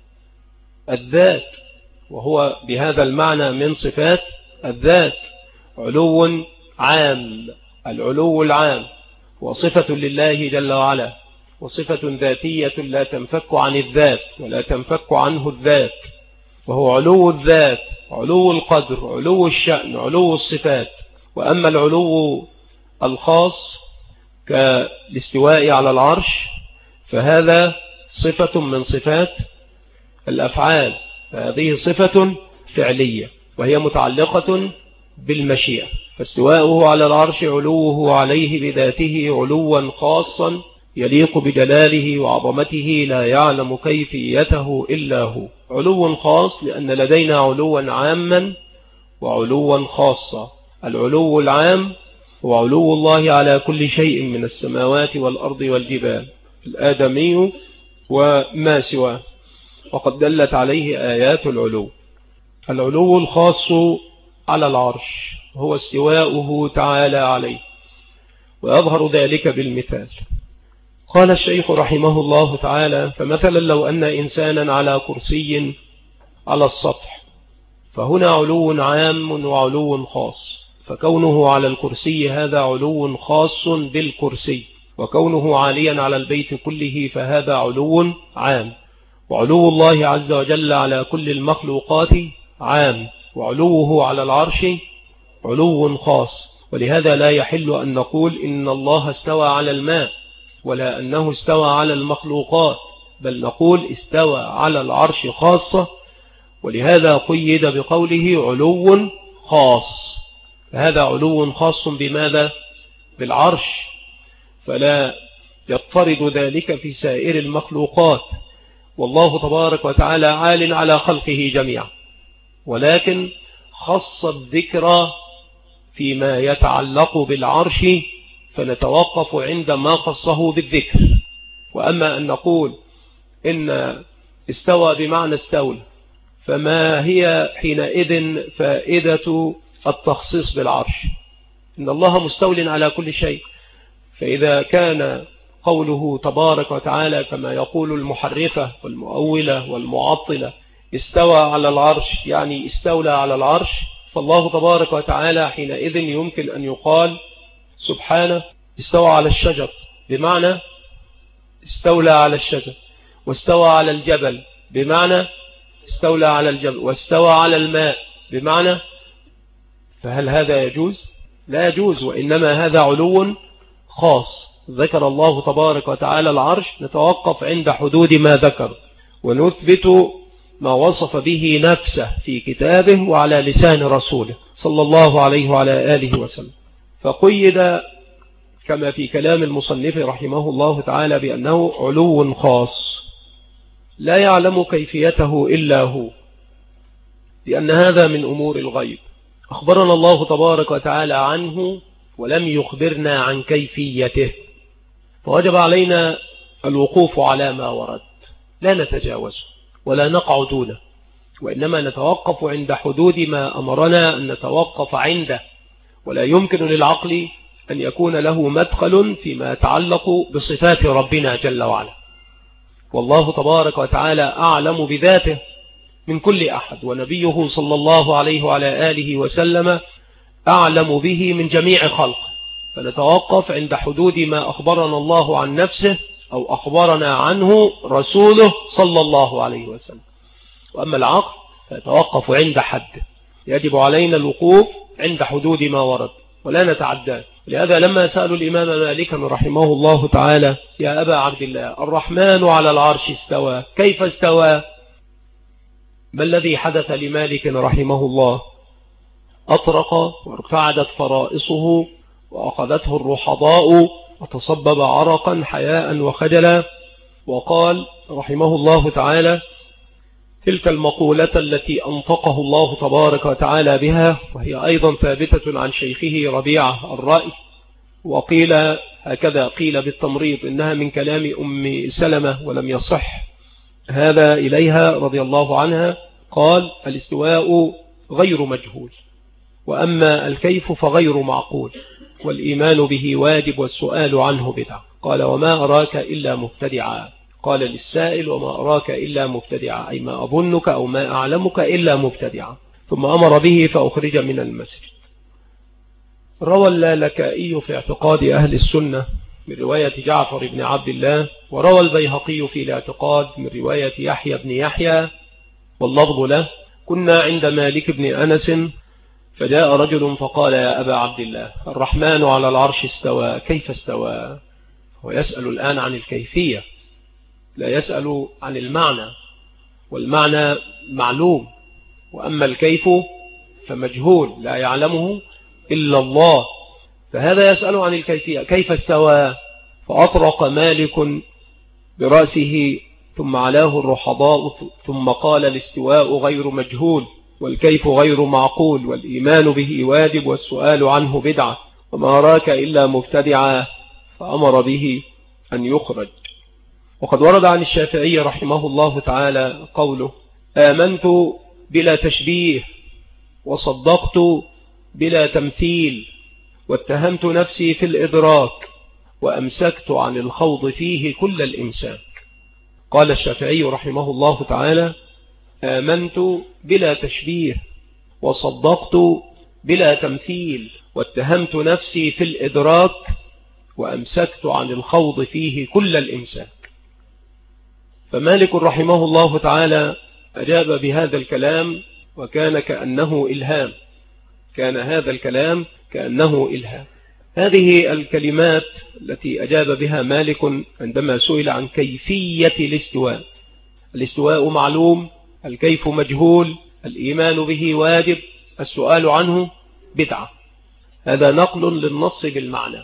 الذات، وهو بهذا المعنى من صفات الذات علو عام. العلو العام وصفة لله جل وعلا، وصفة ذاتية لا تنفك عن الذات ولا تنفك عنه الذات، وهو علو الذات، علو القدر، علو الشأن، علو الصفات. وأما العلو الخاص كالاستواء على العرش فهذا صفة من صفات الأفعال، فهذه صفة فعلية وهي متعلقة بالمشيئة. فاستواءه على العرش علوه عليه بذاته علوا خاصا يليق بجلاله وعظمته لا يعلم كيفيته إلا هو. علو خاص لأن لدينا علوا عاما وعلوا خاصا. العلو العام هو علو الله على كل شيء من السماوات والأرض والجبال الآدمي وما سواه، وقد دلت عليه آيات العلو. العلو الخاص على العرش هو استواؤه تعالى عليه، ويظهر ذلك بالمثال. قال الشيخ رحمه الله تعالى: فمثلا لو أن إنسانا على كرسي على السطح، فهنا علو عام وعلو خاص، فكونه على الكرسي هذا علو خاص بالكرسي، وكونه عاليا على البيت كله فهذا علو عام. وعلو الله عز وجل على كل المخلوقات عام، وعلوه على العرش علو خاص. ولهذا لا يحل أن نقول إن الله استوى على الماء، ولا أنه استوى على المخلوقات، بل نقول استوى على العرش خاصة، ولهذا قيد بقوله علو خاص. فهذا علو خاص بماذا؟ بالعرش، فلا يضطرد ذلك في سائر المخلوقات. والله تبارك وتعالى عال على خلقه جميعا، ولكن خص الذكر فيما يتعلق بالعرش، فنتوقف عندما خصه بالذكر. وأما أن نقول إن استوى بمعنى استولى، فما هي حينئذ فائدة التخصيص بالعرش؟ إن الله مستول على كل شيء. فإذا كان قوله تبارك وتعالى كما يقول المحرفة والمؤولة والمعطلة استوى على العرش يعني استولى على العرش، فالله تبارك وتعالى حينئذ يمكن أن يقال سبحانه استوى على الشجر بمعنى استولى على الشجر، واستوى على الجبل بمعنى استولى على الجبل، واستوى على الماء بمعنى. فهل هذا يجوز؟ لا يجوز، وإنما هذا علو خاص. ذكر الله تبارك وتعالى العرش، نتوقف عند حدود ما ذكر، ونثبت ما وصف به نفسه في كتابه وعلى لسان رسوله صلى الله عليه وعلى آله وسلم. فقيد كما في كلام المصنف رحمه الله تعالى بأنه علو خاص لا يعلم كيفيته إلا هو، لأن هذا من أمور الغيب أخبرنا الله تبارك وتعالى عنه ولم يخبرنا عن كيفيته، فوجب علينا الوقوف على ما ورد، لا نتجاوزه ولا نقع دونه، وإنما نتوقف عند حدود ما أمرنا أن نتوقف عنده. ولا يمكن للعقل أن يكون له مدخل فيما يتعلق بصفات ربنا جل وعلا، والله تبارك وتعالى أعلم بذاته، من كل أحد، ونبيه صلى الله عليه وعلى آله وسلم أعلم به من جميع خلقه، فنتوقف عند حدود ما أخبرنا الله عن نفسه أو أخبرنا عنه رسوله صلى الله عليه وسلم. وأما العقل فيتوقف عند حد، يجب علينا الوقوف عند حدود ما ورد ولا نتعداه. لهذا لما سألوا الإمام مالكا رحمه الله تعالى: يا أبا عبد الله، الرحمن على العرش استوى، كيف استوى؟ ما الذي حدث لمالك رحمه الله؟ أطرق وارتعدت فرائصه وأخذته الرحضاء وتصبب عرقا حياء وخجلا، وقال رحمه الله تعالى تلك المقولة التي أنطقه الله تبارك وتعالى بها، وهي أيضا ثابتة عن شيخه ربيعة الرأي، وقيل هكذا قيل بالتمريض إنها من كلام أم سلمة ولم يصح هذا إليها رضي الله عنها. قال: الاستواء غير مجهول، وأما الكيف فغير معقول، والإيمان به واجب والسؤال عنه بدعة. قال: وما أراك إلا مبتدعا. قال للسائل: وما أراك إلا مبتدعا، أي ما أظنك أو ما أعلمك إلا مبتدعا. ثم أمر به فأخرج من المسجد. روى اللالكائي في اعتقاد أهل السنة من رواية جعفر بن عبد الله، وروى البيهقي في الاعتقاد من رواية يحيى بن يحيى واللفظ له: كنا عند مالك بن أنس فجاء رجل فقال: يا أبا عبد الله، الرحمن على العرش استوى، كيف استوى؟ هو يسأل الآن عن الكيفية، لا يسأل عن المعنى، والمعنى معلوم، وأما الكيف فمجهول لا يعلمه إلا الله، فهذا يسأل عن الكيفية كيف استوى. فأطرق مالك برأسه ثم علاه الرحضاء ثم قال: الاستواء غير مجهول، والكيف غير معقول، والإيمان به واجب والسؤال عنه بدعة، وما أراك إلا مبتدعا، فأمر به أن يخرج. وقد ورد عن الشافعي رحمه الله تعالى قوله: آمنت بلا تشبيه، وصدقت بلا تمثيل، واتهمت نفسي في الإدراك، وأمسكت عن الخوض فيه كل الإمساك. قال الشافعي رحمه الله تعالى: آمنت بلا تشبيه، وصدقت بلا تمثيل، واتهمت نفسي في الإدراك، وأمسكت عن الخوض فيه كل الإمساك. فمالك رحمه الله تعالى أجاب بهذا الكلام وكان كأنه إلهام، كان هذا الكلام كأنه إلهام. هذه الكلمات التي أجاب بها مالك عندما سئل عن كيفية الاستواء: الاستواء معلوم، الكيف مجهول، الإيمان به واجب، السؤال عنه بدعة. هذا نقل للنص بالمعنى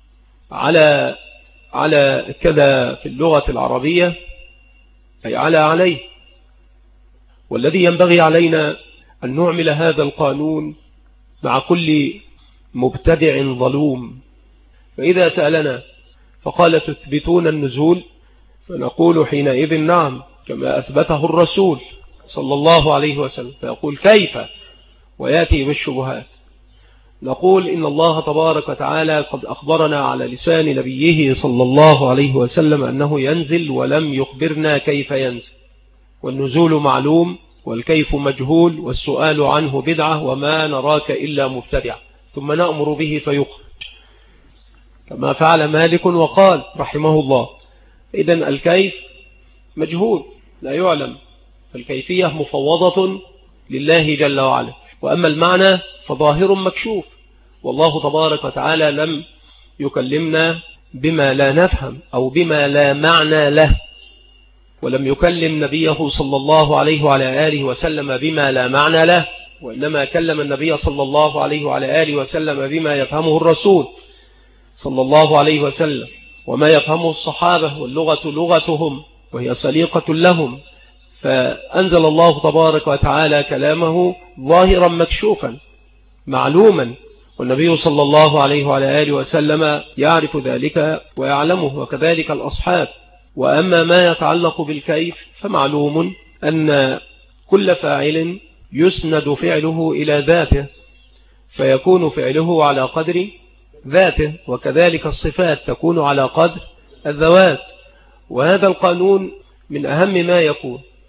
على كذا في اللغة العربية، أي عليه. والذي ينبغي علينا أن نعمل هذا القانون مع كل مبتدع ظلوم. فإذا سألنا فقال: تثبتون النزول؟ فنقول حينئذ: نعم، كما أثبته الرسول صلى الله عليه وسلم. فيقول: كيف؟ ويأتي بالشبهات. نقول: إن الله تبارك وتعالى قد أخبرنا على لسان نبيه صلى الله عليه وسلم أنه ينزل، ولم يخبرنا كيف ينزل، والنزول معلوم، والكيف مجهول، والسؤال عنه بدعة، وما نراك إلا مبتدع، ثم نأمر به فيخرج كما فعل مالك وقال رحمه الله. إذن الكيف مجهول لا يعلم، فالكيفية مفوضة لله جل وعلا، وأما المعنى فظاهر مكشوف، والله تبارك وتعالى لم يكلمنا بما لا نفهم أو بما لا معنى له، ولم يكلم نبيه صلى الله عليه وعلى آله وسلم بما لا معنى له، وإنما كلم النبي صلى الله عليه وعلى آله وسلم بما يفهمه الرسول صلى الله عليه وسلم، وما يفهمه الصحابة، واللغة لغتهم وهي سليقة لهم. فأنزل الله تبارك وتعالى كلامه ظاهرا مكشوفا معلوما، والنبي صلى الله عليه وعلى آله وسلم يعرف ذلك ويعلمه، وكذلك الأصحاب. وأما ما يتعلق بالكيف فمعلوم أن كل فاعل يسند فعله إلى ذاته، فيكون فعله على قدر ذاته، وكذلك الصفات تكون على قدر الذوات. وهذا القانون من أهم ما يكون،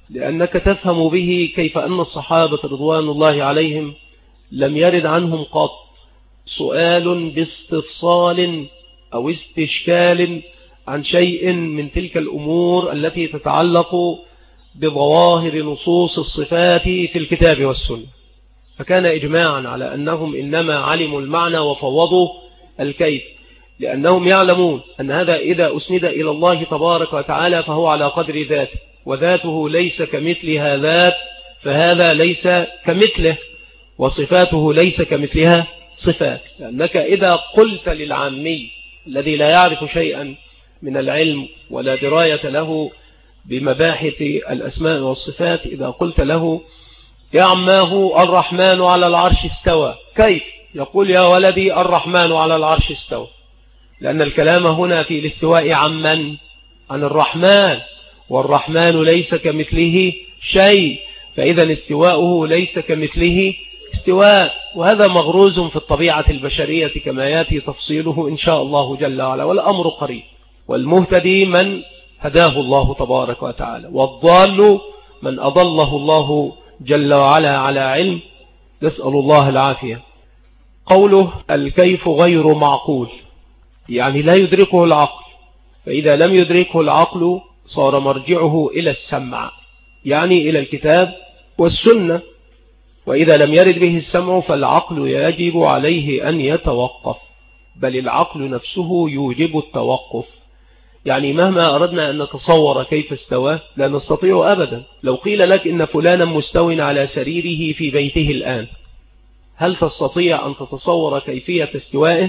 لأنك تفهم به كيف أن الصحابة رضوان الله عليهم لم يرد عنهم قط سؤال باستفصال أو استشكال عن شيء من تلك الأمور التي تتعلق بظواهر نصوص الصفات في الكتاب والسنة. فكان إجماعا على أنهم إنما علموا المعنى وفوضوا الكيف، لأنهم يعلمون أن هذا إذا أسند إلى الله تبارك وتعالى فهو على قدر ذاته، وذاته ليس كمثلها ذات، فهذا ليس كمثله، وصفاته ليس كمثلها صفات. لأنك إذا قلت للعامي الذي لا يعرف شيئا من العلم ولا دراية له بمباحث الأسماء والصفات، إذا قلت له يا عماه الرحمن على العرش استوى، كيف؟ يقول يا ولدي الرحمن على العرش استوى، لأن الكلام هنا في الاستواء عن الرحمن، والرحمن ليس كمثله شيء، فإذا استواؤه ليس كمثله استواء. وهذا مغروز في الطبيعة البشرية كما يأتي تفصيله إن شاء الله جل وعلا، والأمر قريب. والمهتدي من هداه الله تبارك وتعالى، والضال من أضله الله جل وعلا على علم، نسأل الله العافية. قوله الكيف غير معقول، يعني لا يدركه العقل، فإذا لم يدركه العقل صار مرجعه إلى السمع، يعني إلى الكتاب والسنة، وإذا لم يرد به السمع فالعقل يجب عليه أن يتوقف، بل العقل نفسه يوجب التوقف. يعني مهما أردنا أن نتصور كيف استوى لا نستطيع أبدا. لو قيل لك إن فلانا مستو على سريره في بيته الآن، هل تستطيع أن تتصور كيفية استوائه؟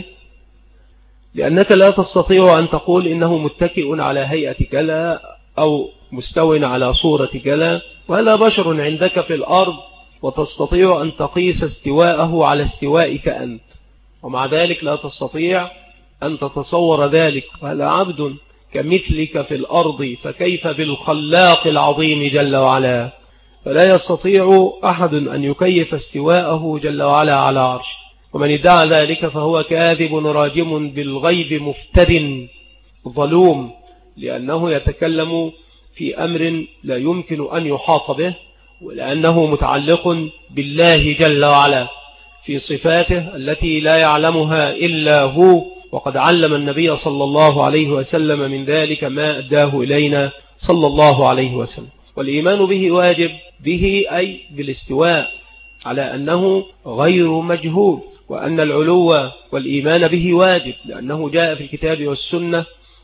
لأنك لا تستطيع أن تقول إنه متكئ على هيئة كلا أو مستو على صورة كلا، ولا بشر عندك في الأرض وتستطيع أن تقيس استواءه على استوائك أنت، ومع ذلك لا تستطيع أن تتصور ذلك. وهذا عبد كمثلك في الأرض، فكيف بالخلاق العظيم جل وعلا؟ فلا يستطيع أحد أن يكيف استواءه جل وعلا على عرش، ومن ادعى ذلك فهو كاذب راجم بالغيب مفتر ظلوم، لأنه يتكلم في أمر لا يمكن أن يحاط به، ولأنه متعلق بالله جل وعلا في صفاته التي لا يعلمها إلا هو، وقد علم النبي صلى الله عليه وسلم من ذلك ما أداه إلينا صلى الله عليه وسلم. والإيمان به واجب، به أي بالاستواء، على أنه غير مجهول، وأن العلو والإيمان به واجب، لأنه جاء في الكتاب والسنة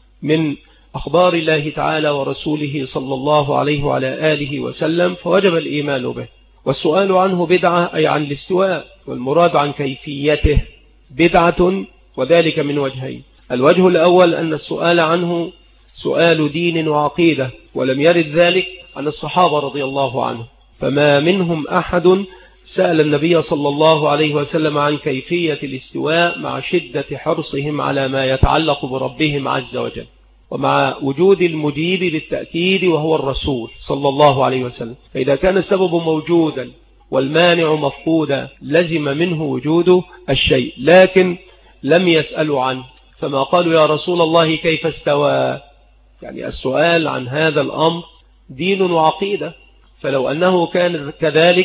من أخبار الله تعالى ورسوله صلى الله عليه وعلى آله وسلم، فوجب الإيمان به. والسؤال عنه بدعة، أي عن الاستواء، والمراد عن كيفيته بدعة، وذلك من وجهين. الوجه الأول أن السؤال عنه سؤال دين وعقيدة، ولم يرد ذلك عن الصحابة رضي الله عنهم، فما منهم أحد سأل النبي صلى الله عليه وسلم عن كيفية الاستواء مع شدة حرصهم على ما يتعلق بربهم عز وجل، ومع وجود المجيب للتأكيد وهو الرسول صلى الله عليه وسلم. فإذا كان السبب موجودا والمانع مفقودا لزم منه وجود الشيء، لكن لم يسألوا عنه، فما قالوا يا رسول الله كيف استوى. يعني السؤال عن هذا الأمر دين وعقيدة، فلو أنه كان كذلك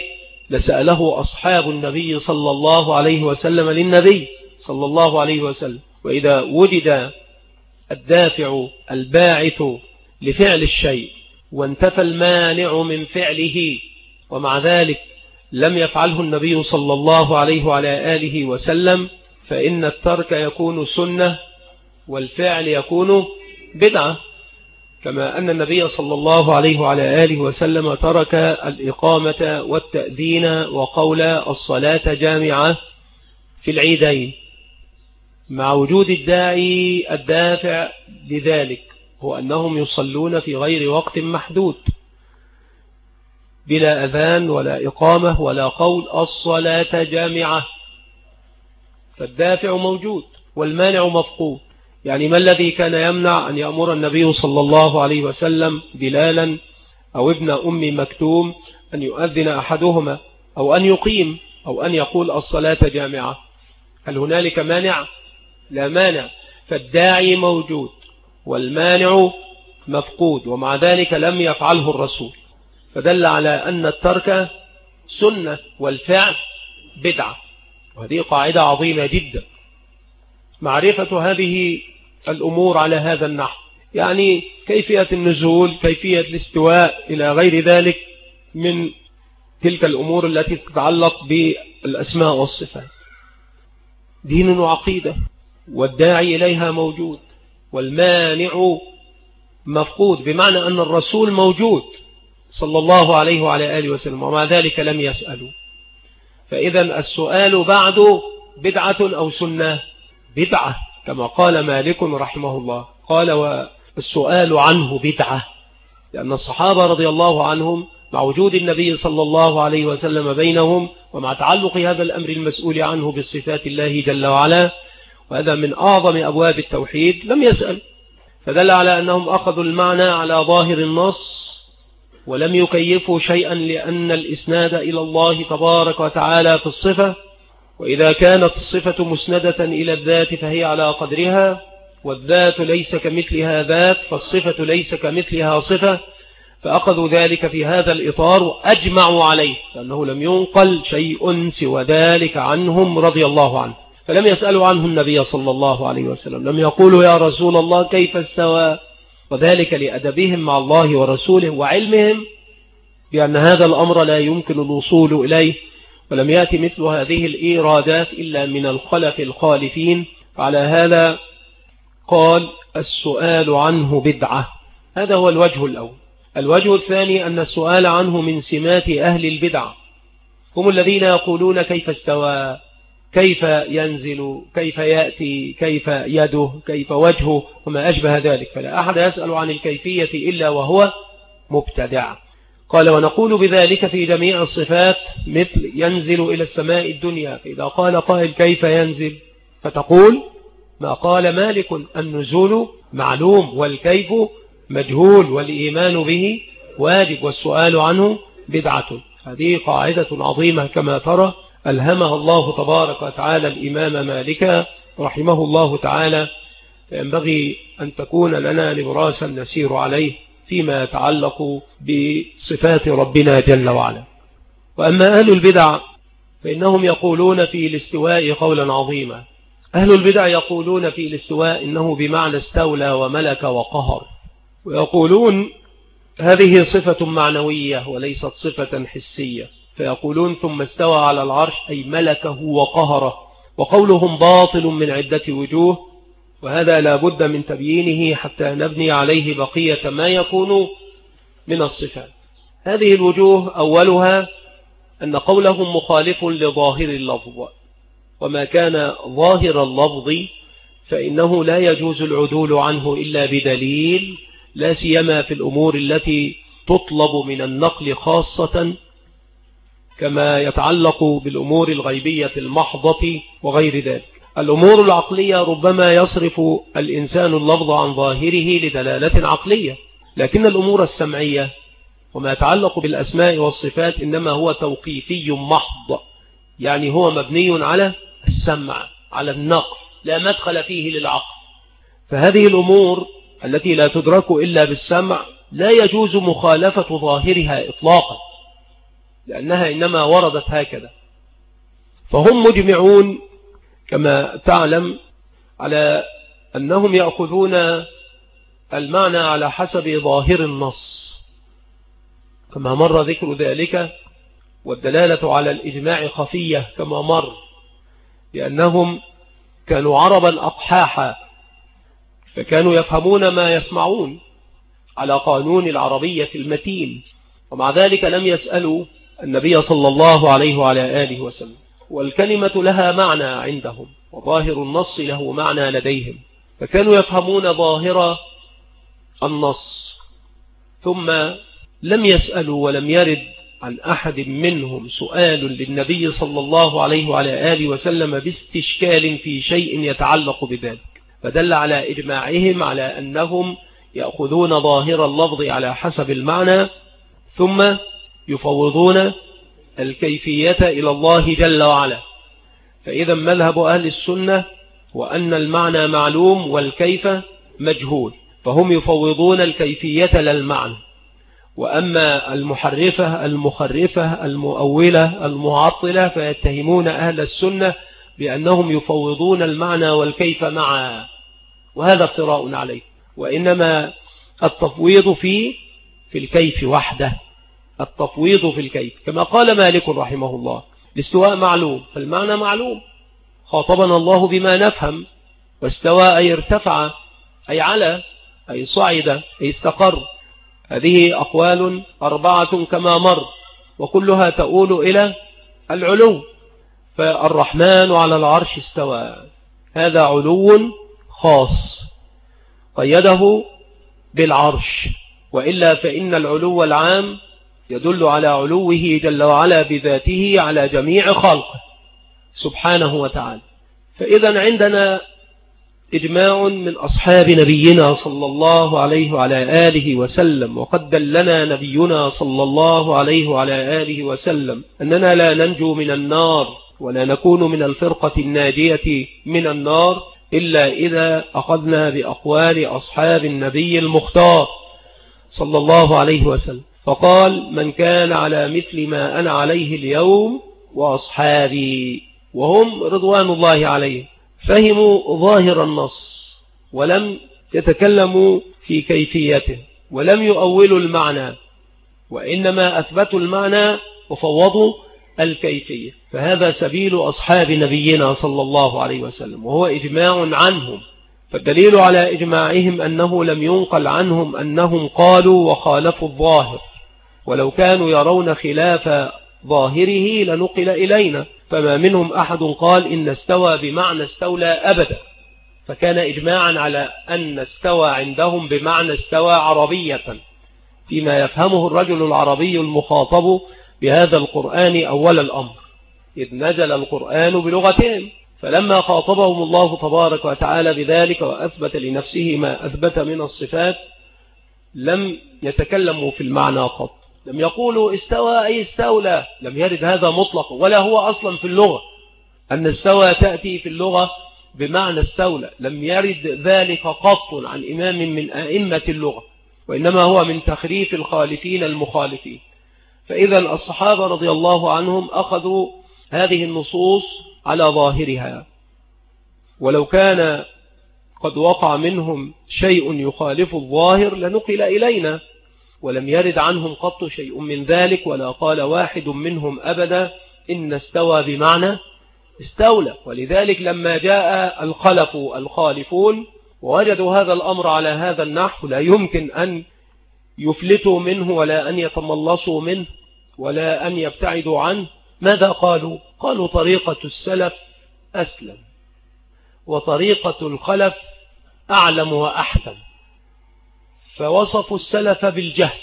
لسأله أصحاب النبي صلى الله عليه وسلم للنبي صلى الله عليه وسلم. وإذا وجد الدافع الباعث لفعل الشيء وانتفى المانع من فعله، ومع ذلك لم يفعله النبي صلى الله عليه وعلى آله وسلم، فإن الترك يكون سنة والفعل يكون بدعة، كما أن النبي صلى الله عليه وعلى آله وسلم ترك الإقامة والتأذين وقول الصلاة جامعة في العيدين، مع وجود الداعي الدافع لذلك هو أنهم يصلون في غير وقت محدود بلا أذان ولا إقامة ولا قول الصلاة جامعة، فالدافع موجود والمانع مفقود. يعني ما الذي كان يمنع أن يأمر النبي صلى الله عليه وسلم بلالا أو ابن أم مكتوم أن يؤذن أحدهما أو أن يقيم أو أن يقول الصلاة جامعة؟ هل هنالك مانع؟ لا مانع، فالداعي موجود والمانع مفقود، ومع ذلك لم يفعله الرسول. فدل على أن الترك سنة والفعل بدعة. وهذه قاعدة عظيمة جدا، معرفة هذه الأمور على هذا النحو، يعني كيفية النزول، كيفية الاستواء إلى غير ذلك من تلك الأمور التي تتعلق بالأسماء والصفات. دين وعقيدة، والداعي إليها موجود والمانع مفقود، بمعنى أن الرسول موجود صلى الله عليه وعلى آله وسلم، ومع ذلك لم يسألوا. فإذا السؤال بعد بدعة أو سنة؟ بدعة، كما قال مالك رحمه الله، قال والسؤال عنه بدعة، لأن الصحابة رضي الله عنهم مع وجود النبي صلى الله عليه وسلم بينهم، ومع تعلق هذا الأمر المسؤول عنه بالصفات الله جل وعلا، وهذا من أعظم أبواب التوحيد، لم يسأل. فدل على أنهم أخذوا المعنى على ظاهر النص ولم يكيفوا شيئا، لأن الإسناد إلى الله تبارك وتعالى في الصفة، وإذا كانت الصفة مسندة إلى الذات فهي على قدرها، والذات ليس كمثلها ذات، فالصفة ليس كمثلها صفة، فأخذوا ذلك في هذا الإطار وأجمعوا عليه، لأنه لم ينقل شيء سوى ذلك عنهم رضي الله عنه. فلم يسألوا عنه النبي صلى الله عليه وسلم، لم يقولوا يا رسول الله كيف استوى، وذلك لأدبهم مع الله ورسوله وعلمهم بأن هذا الأمر لا يمكن الوصول إليه، ولم يأتي مثل هذه الإيرادات إلا من الخلف الخالفين. فعلى هذا قال السؤال عنه بدعة، هذا هو الوجه الأول. الوجه الثاني أن السؤال عنه من سمات أهل البدع، هم الذين يقولون كيف استوى، كيف ينزل، كيف يأتي، كيف يده، كيف وجهه، وما أشبه ذلك. فلا أحد يسأل عن الكيفية إلا وهو مبتدع. قال ونقول بذلك في جميع الصفات، مثل ينزل إلى السماء الدنيا، فإذا قال قائل كيف ينزل، فتقول ما قال مالك النزول معلوم والكيف مجهول والإيمان به واجب والسؤال عنه بدعة. هذه قاعدة عظيمة كما ترى ألهمها الله تبارك وتعالى الإمام مالك رحمه الله تعالى، فينبغي أن تكون لنا نبراسا نسير عليه فيما يتعلق بصفات ربنا جل وعلا. وأما أهل البدع فإنهم يقولون في الاستواء قولا عظيما. أهل البدع يقولون في الاستواء إنه بمعنى استولى وملك وقهر، ويقولون هذه صفة معنوية وليست صفة حسية، فيقولون ثم استوى على العرش أي ملكه وقهره، وقولهم باطل من عدة وجوه، وهذا لا بد من تبيينه حتى نبني عليه بقية ما يكون من الصفات. هذه الوجوه أولها أن قولهم مخالف لظاهر اللفظ، وما كان ظاهر اللفظ فإنه لا يجوز العدول عنه إلا بدليل، لا سيما في الأمور التي تطلب من النقل خاصة، كما يتعلق بالأمور الغيبية المحضة وغير ذلك. الأمور العقلية ربما يصرف الإنسان اللفظ عن ظاهره لدلالة عقلية، لكن الأمور السمعية وما يتعلق بالأسماء والصفات إنما هو توقيفي محض، يعني هو مبني على السمع، على النقل، لا مدخل فيه للعقل. فهذه الأمور التي لا تدرك إلا بالسمع لا يجوز مخالفة ظاهرها إطلاقا، لأنها إنما وردت هكذا. فهم مجمعون كما تعلم على أنهم يأخذون المعنى على حسب ظاهر النص، كما مر ذكر ذلك، والدلالة على الإجماع خفية كما مر، لأنهم كانوا عربا أقحاحا، فكانوا يفهمون ما يسمعون على قانون العربية المتين، ومع ذلك لم يسألوا النبي صلى الله عليه وعلى آله وسلم. والكلمة لها معنى عندهم، وظاهر النص له معنى لديهم، فكانوا يفهمون ظاهر النص، ثم لم يسألوا ولم يرد عن أحد منهم سؤال للنبي صلى الله عليه وعلى آله وسلم باستشكال في شيء يتعلق بذلك، فدل على إجماعهم على أنهم يأخذون ظاهر اللفظ على حسب المعنى، ثم يفوضون الكيفية إلى الله جل وعلا. فإذا مذهب أهل السنة وأن المعنى معلوم والكيف مجهول، فهم يفوضون الكيفية للمعنى، وأما المحرفة المخرفة المؤولة المعطلة فيتهمون أهل السنة بأنهم يفوضون المعنى والكيف معا، وهذا افتراء عليه. وإنما التفويض في الكيف وحده، التفويض في الكيف، كما قال مالك رحمه الله: الاستواء معلوم فالمعنى معلوم، خاطبنا الله بما نفهم، واستوى أي ارتفع أي على أي صعد أي استقر. هذه أقوال 4 كما مر، وكلها تؤول إلى العلو. فالرحمن على العرش استوى، هذا علو خاص قيده بالعرش، وإلا فإن العلو العام يدل على علوه جل وعلا بذاته على جميع خلقه سبحانه وتعالى. فإذا عندنا إجماع من أصحاب نبينا صلى الله عليه وعلى آله وسلم، وقد دلنا نبينا صلى الله عليه وعلى آله وسلم أننا لا ننجو من النار ولا نكون من الفرقة الناجية من النار إلا إذا أخذنا بأقوال أصحاب النبي المختار صلى الله عليه وسلم. فقال: من كان على مثل ما أنا عليه اليوم وأصحابي، وهم رضوان الله عليه فهموا ظاهر النص ولم يتكلموا في كيفيته ولم يؤولوا المعنى، وإنما أثبتوا المعنى وفوضوا الكيفية. فهذا سبيل أصحاب نبينا صلى الله عليه وسلم، وهو إجماع عنهم. فالدليل على إجماعهم أنه لم ينقل عنهم أنهم قالوا وخالفوا الظاهر، ولو كانوا يرون خلاف ظاهره لنقل إلينا، فما منهم أحد قال إن استوى بمعنى استولى أبدا، فكان إجماعا على أن استوى عندهم بمعنى استوى عربية، فيما يفهمه الرجل العربي المخاطب بهذا القرآن أول الأمر، إذ نزل القرآن بلغتهم. فلما خاطبهم الله تبارك وتعالى بذلك وأثبت لنفسه ما أثبت من الصفات لم يتكلموا في المعنى قط، لم يقولوا استوى أي استولى، لم يرد هذا مطلق، ولا هو أصلا في اللغة أن استوى تأتي في اللغة بمعنى استولى، لم يرد ذلك قط عن إمام من أئمة اللغة، وإنما هو من تخريف الخالفين المخالفين. فإذا الصحابة رضي الله عنهم أخذوا هذه النصوص على ظاهرها، ولو كان قد وقع منهم شيء يخالف الظاهر لنقل إلينا، ولم يرد عنهم قط شيء من ذلك، ولا قال واحد منهم أبدا إن استوى بمعنى استولى. ولذلك لما جاء الخلف الخالفون ووجدوا هذا الأمر على هذا النحو لا يمكن أن يفلتوا منه ولا أن يتملصوا منه ولا أن يبتعدوا عنه، ماذا قالوا؟ قالوا طريقة السلف أسلم، وطريقة الخلف أعلم وأحكم. فوصفوا السلف بالجهل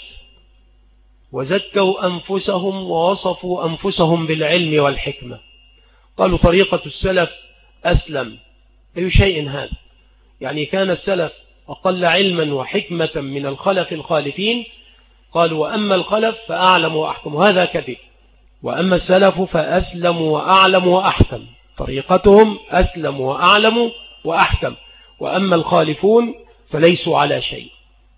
وزكوا أنفسهم ووصفوا أنفسهم بالعلم والحكمة. قالوا طريقة السلف أسلم، أي شيء هذا؟ يعني كان السلف أقل علما وحكمة من الخلف الخالفين. قالوا وأما الخلف فأعلم وأحكم، هذا كذب، وأما السلف فأسلم وأعلم وأحكم، طريقتهم أسلم وأعلم وأحكم، وأما الخالفون فليسوا على شيء.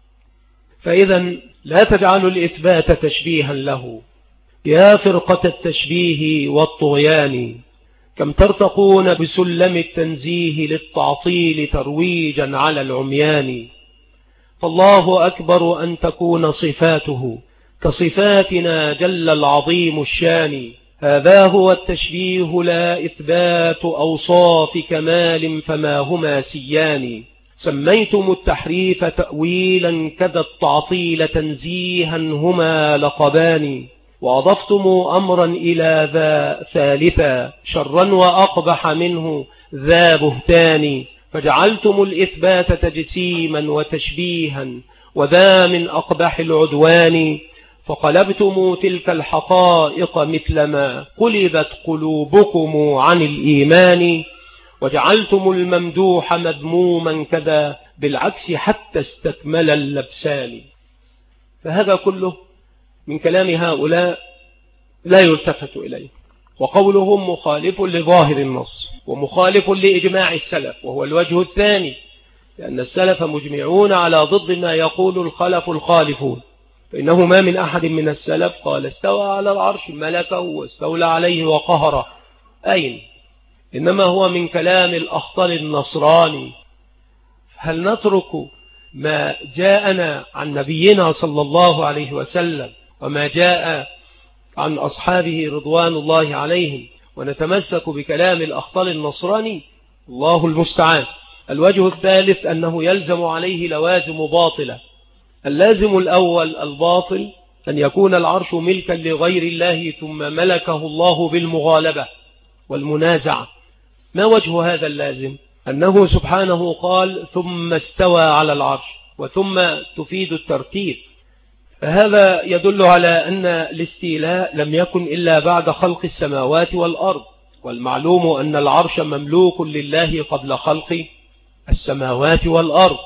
فإذا لا تجعلوا الإثبات تشبيها له، يا فرقة التشبيه والطغيان، كم ترتقون بسلم التنزيه للتعطيل ترويجا على العميان. فالله أكبر أن تكون صفاته كصفاتنا جل العظيم الشان، هذا هو التشبيه لا إثبات أوصاف كمال فما هما سيان. سميتم التحريف تأويلا كذا التعطيل تنزيها هما لقبان، وأضفتم أمرا إلى ذا ثالثا شرا وأقبح منه ذا بهتان، فجعلتم الإثبات تجسيما وتشبيها وذا من أقبح العدوان، فقلبتم تلك الحقائق مثلما قلبت قلوبكم عن الإيمان، وجعلتم الممدوح مذموما كذا بالعكس حتى استكمل اللبسان. فهذا كله من كلام هؤلاء لا يلتفت إليه، وقولهم مخالف لظاهر النص ومخالف لإجماع السلف، وهو الوجه الثاني، لأن السلف مجمعون على ضد ما يقول الخلف الخالفون، فإنه ما من أحد من السلف قال استوى على العرش ملكه واستولى عليه وقهره، أين؟ إنما هو من كلام الأخطل النصراني. هل نترك ما جاءنا عن نبينا صلى الله عليه وسلم وما جاء عن أصحابه رضوان الله عليهم ونتمسك بكلام الأخطل النصراني؟ الله المستعان. الوجه الثالث أنه يلزم عليه لوازم باطلة. اللازم الأول الباطل أن يكون العرش ملكا لغير الله ثم ملكه الله بالمغالبة والمنازعة. ما وجه هذا اللازم؟ أنه سبحانه قال ثم استوى على العرش، وثم تفيد الترتيب، فهذا يدل على أن الاستيلاء لم يكن إلا بعد خلق السماوات والأرض، والمعلوم أن العرش مملوك لله قبل خلق السماوات والأرض.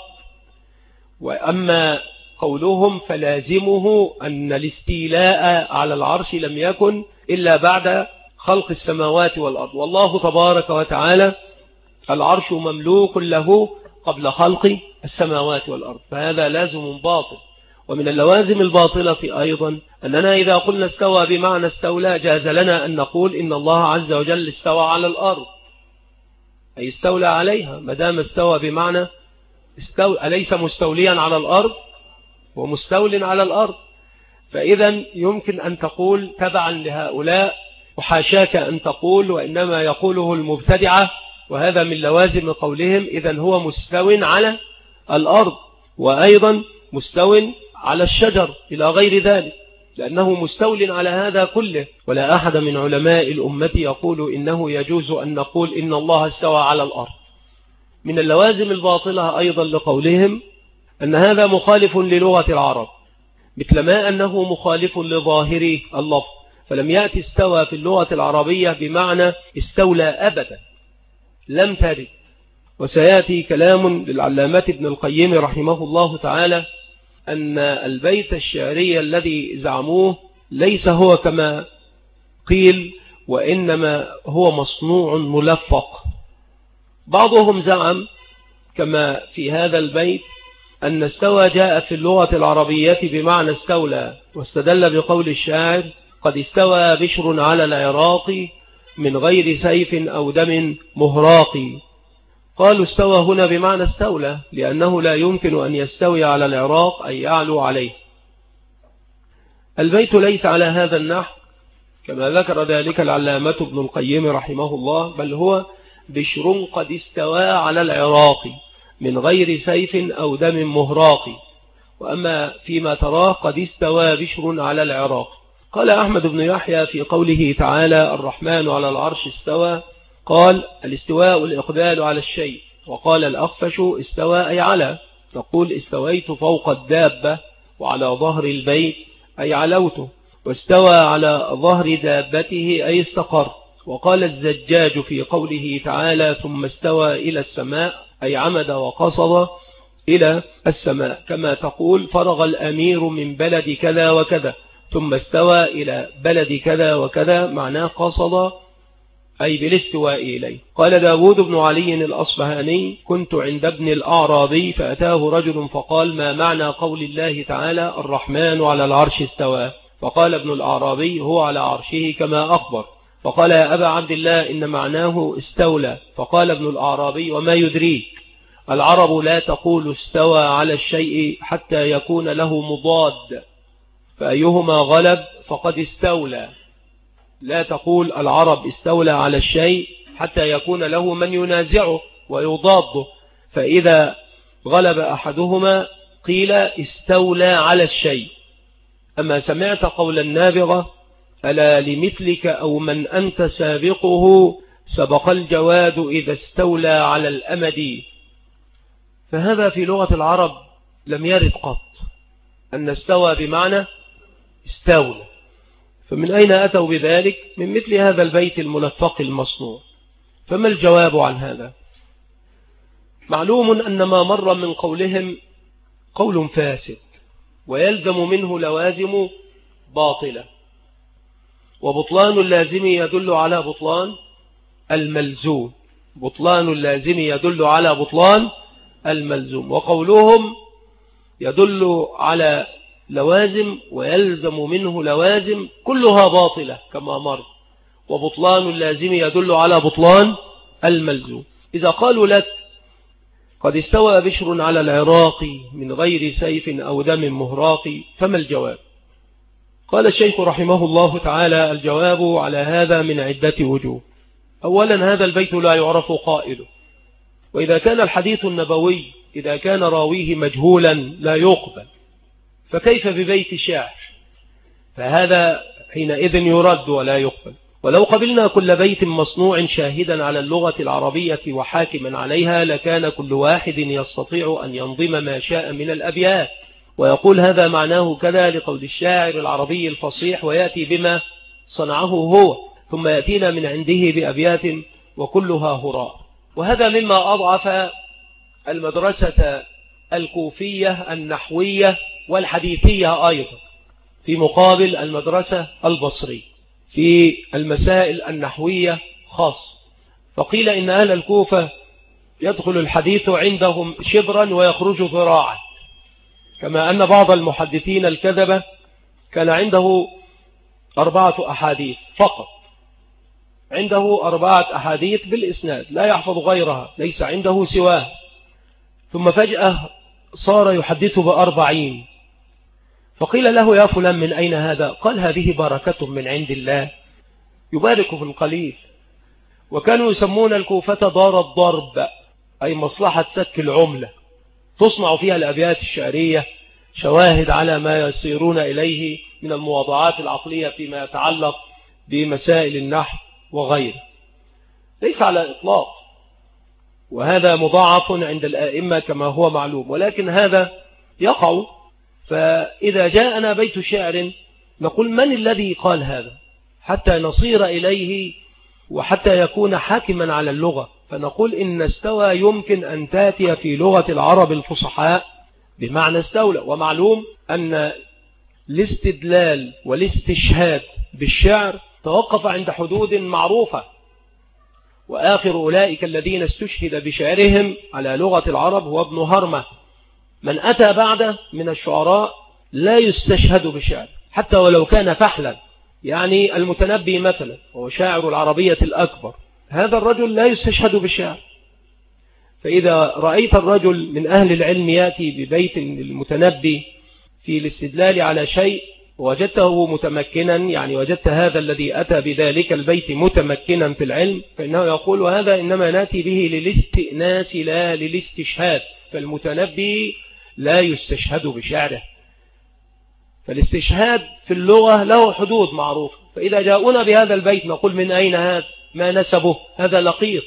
وأما قولهم فلازمه أن الاستيلاء على العرش لم يكن إلا بعد خلق السماوات والأرض، والله تبارك وتعالى العرش مملوك له قبل خلق السماوات والأرض، فهذا لازم باطل. ومن اللوازم الباطلة أيضا أننا إذا قلنا استوى بمعنى استولى جاز لنا أن نقول إن الله عز وجل استوى على الأرض، أي استولى عليها. مدام استوى بمعنى أليس مستوليا على الأرض ومستول على الأرض؟ فإذا يمكن أن تقول تبعا لهؤلاء، وحاشاك أن تقول وإنما يقوله المبتدعة، وهذا من لوازم قولهم، إذن هو مستو على الأرض وأيضا مستو على الشجر إلى غير ذلك، لأنه مستول على هذا كله. ولا أحد من علماء الأمة يقول إنه يجوز أن نقول إن الله استوى على الأرض. من اللوازم الباطلة أيضا لقولهم أن هذا مخالف للغة العرب، مثل ما أنه مخالف لظاهر اللفظ، فلم يأتي استوى في اللغة العربية بمعنى استولى أبدا، لم ترد. وسيأتي كلام للعلامة ابن القيم رحمه الله تعالى أن البيت الشعري الذي زعموه ليس هو كما قيل، وإنما هو مصنوع ملفق. بعضهم زعم كما في هذا البيت أن استوى جاء في اللغة العربية بمعنى استولى، واستدل بقول الشاعر قد استوى بشر على العراق من غير سيف أو دم مهراق. قالوا استوى هنا بمعنى استولى، لأنه لا يمكن أن يستوي على العراق أي يعلو عليه. البيت ليس على هذا النحو كما ذكر ذلك العلامة ابن القيم رحمه الله، بل هو بشر قد استوى على العراق من غير سيف أو دم مهراق. وأما فيما تراه قد استوى بشر على العراق. قال أحمد بن يحيى في قوله تعالى الرحمن على العرش استوى، قال الاستواء الإقبال على الشيء. وقال الأخفش استوى أي على، تقول استويت فوق الدابة وعلى ظهر البيت أي علوته، واستوى على ظهر دابته أي استقر. وقال الزجاج في قوله تعالى ثم استوى إلى السماء أي عمد وقصد إلى السماء، كما تقول فرغ الأمير من بلد كذا وكذا ثم استوى إلى بلد كذا وكذا، معناه قصد أي بالاستواء إليه. قال داود بن علي الأصبهاني كنت عند ابن الأعرابي فأتاه رجل فقال ما معنى قول الله تعالى الرحمن على العرش استوى؟ فقال ابن الأعرابي هو على عرشه كما أخبر. فقال يا أبا عبد الله إن معناه استولى. فقال ابن الأعرابي وما يدريك، العرب لا تقول استوى على الشيء حتى يكون له مضاد، فأيهما غلب فقد استولى. لا تقول العرب استولى على الشيء حتى يكون له من ينازعه ويضاده، فإذا غلب أحدهما قيل استولى على الشيء. أما سمعت قول النابغة ألا لمثلك أو من أنت سابقه سبق الجواد إذا استولى على الأمد، فهذا في لغة العرب لم يرد قط أن استوى بمعنى استولى. فمن أين أتوا بذلك؟ من مثل هذا البيت الملفق المصنوع. فما الجواب عن هذا؟ معلوم أن ما مر من قولهم قول فاسد ويلزم منه لوازم باطلة، وبطلان اللازم يدل على بطلان الملزوم، بطلان اللازم يدل على بطلان الملزوم. وقولهم يدل على لوازم ويلزم منه لوازم كلها باطلة كما مر، وبطلان اللازم يدل على بطلان الملزوم. إذا قالوا لك قد استوى بشر على العراق من غير سيف أو دم مهراق، فما الجواب؟ قال الشيخ رحمه الله تعالى: الجواب على هذا من عدة وجوه. أولا، هذا البيت لا يعرف قائله، وإذا كان الحديث النبوي إذا كان راويه مجهولا لا يقبل، فكيف ببيت شعر؟ فهذا حينئذ يرد ولا يقبل. ولو قبلنا كل بيت مصنوع شاهدا على اللغة العربية وحاكما عليها، لكان كل واحد يستطيع أن ينظم ما شاء من الأبيات ويقول هذا معناه كذا لقول الشاعر العربي الفصيح، ويأتي بما صنعه هو، ثم يأتينا من عنده بأبيات وكلها هراء. وهذا مما أضعف المدرسة الكوفية النحوية والحديثية أيضا في مقابل المدرسة البصرية في المسائل النحوية خاصة. فقيل إن أهل الكوفة يدخل الحديث عندهم شبرا ويخرج ذراعا، كما أن بعض المحدثين الكذبة كان عنده 4 أحاديث فقط، عنده 4 أحاديث بالإسناد لا يحفظ غيرها، ليس عنده سواه، ثم فجأة صار يحدث ب40. فقيل له: يا فلان من أين هذا؟ قال: هذه بركة من عند الله يبارك في القليل. وكانوا يسمون الكوفة دار الضرب، أي مصلحة سك العملة، تصنع فيها الأبيات الشعرية شواهد على ما يصيرون إليه من المواضعات العقلية فيما يتعلق بمسائل النحو وغيره، ليس على إطلاق، وهذا مضاعف عند الآئمة كما هو معلوم، ولكن هذا يقع. فإذا جاءنا بيت شعر نقول: من الذي قال هذا؟ حتى نصير إليه وحتى يكون حاكما على اللغة، فنقول إن استوى يمكن أن تأتي في لغة العرب الفصحاء بمعنى استولى. ومعلوم أن الاستدلال والاستشهاد بالشعر توقف عند حدود معروفة، وآخر أولئك الذين استشهد بشعرهم على لغة العرب هو ابن هرمة. من أتى بعده من الشعراء لا يستشهد بشعر حتى ولو كان فحلا، يعني المتنبي مثلا هو شاعر العربية الأكبر، هذا الرجل لا يستشهد بشعر. فإذا رأيت الرجل من أهل العلم يأتي ببيت المتنبي في الاستدلال على شيء وجدته متمكنا، يعني وجدت هذا الذي أتى بذلك البيت متمكنا في العلم، فإنه يقول: وهذا إنما نأتي به للاستئناس لا للاستشهاد، فالمتنبي لا يستشهد بشعره. فالاستشهاد في اللغة له حدود معروفة. فإذا جاءونا بهذا البيت نقول: من أين هذا؟ ما نسبه؟ هذا لقيط،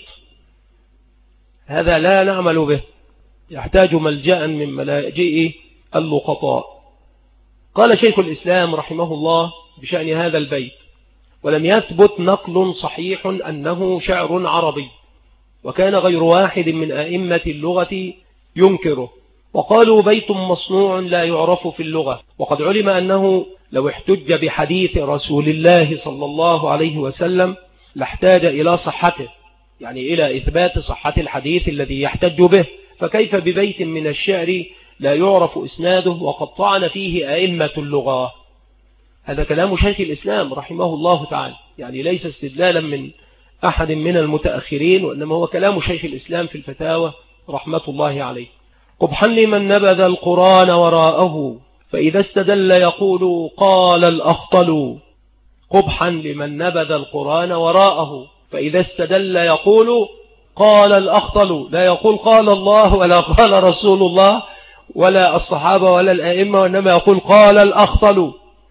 هذا لا نعمل به، يحتاج ملجأ من ملاجئ اللقطاء. قال شيخ الإسلام رحمه الله بشأن هذا البيت: ولم يثبت نقل صحيح أنه شعر عربي، وكان غير واحد من أئمة اللغة ينكره، وقالوا بيت مصنوع لا يعرف في اللغة. وقد علم أنه لو احتج بحديث رسول الله صلى الله عليه وسلم لاحتاج إلى صحته، يعني إلى إثبات صحة الحديث الذي يحتج به، فكيف ببيت من الشعر لا يعرف إسناده وقد طعن فيه أئمة اللغة؟ هذا كلام شيخ الإسلام رحمه الله تعالى، يعني ليس استدلالا من أحد من المتأخرين، وإنما هو كلام شيخ الإسلام في الفتاوى رحمة الله عليه. قبحا لمن نبذ القرآن وراءه، فإذا استدل يقول قال الأخطل. قبحا لمن نبذ القرآن وراءه، فإذا استدل يقول قال الأخطل، لا يقول قال الله ولا قال رسول الله ولا الصحابة ولا الأئمة، وإنما يقول قال الأخطل.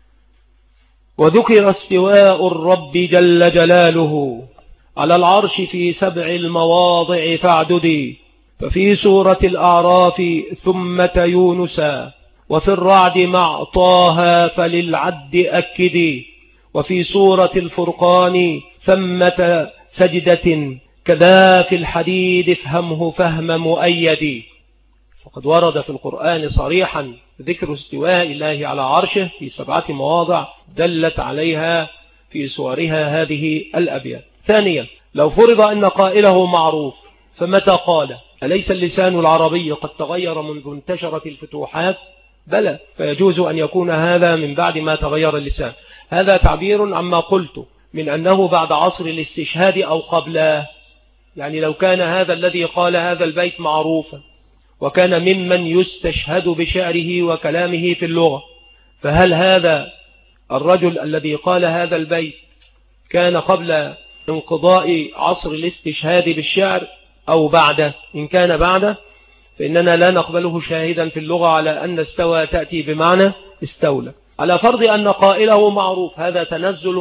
وذكر استواء الرب جل جلاله على العرش في 7 المواضع فاعددي، ففي سورة الأعراف ثمة يونس، وفي الرعد مع طه فللعد أكدي، وفي سورة الفرقان ثمة سجدة، كذا في الحديد افهمه فهم مؤيد. فقد ورد في القرآن صريحا ذكر استواء الله على عرشه في 7 مواضع دلت عليها في سورها هذه الأبيات. ثانيا، لو فرض أن قائله معروف فمتى قال؟ أليس اللسان العربي قد تغير منذ انتشرت الفتوحات بلى، فيجوز أن يكون هذا من بعد ما تغير اللسان. هذا تعبير عما قلت من أنه بعد عصر الاستشهاد أو قبله. يعني لو كان هذا الذي قال هذا البيت معروفا وكان ممن يستشهد بشعره وكلامه في اللغة، فهل هذا الرجل الذي قال هذا البيت كان قبل انقضاء عصر الاستشهاد بالشعر أو بعده؟ إن كان بعده فإننا لا نقبله شاهدا في اللغة على أن استوى تأتي بمعنى استولى. على فرض أن قائله معروف، هذا تنزل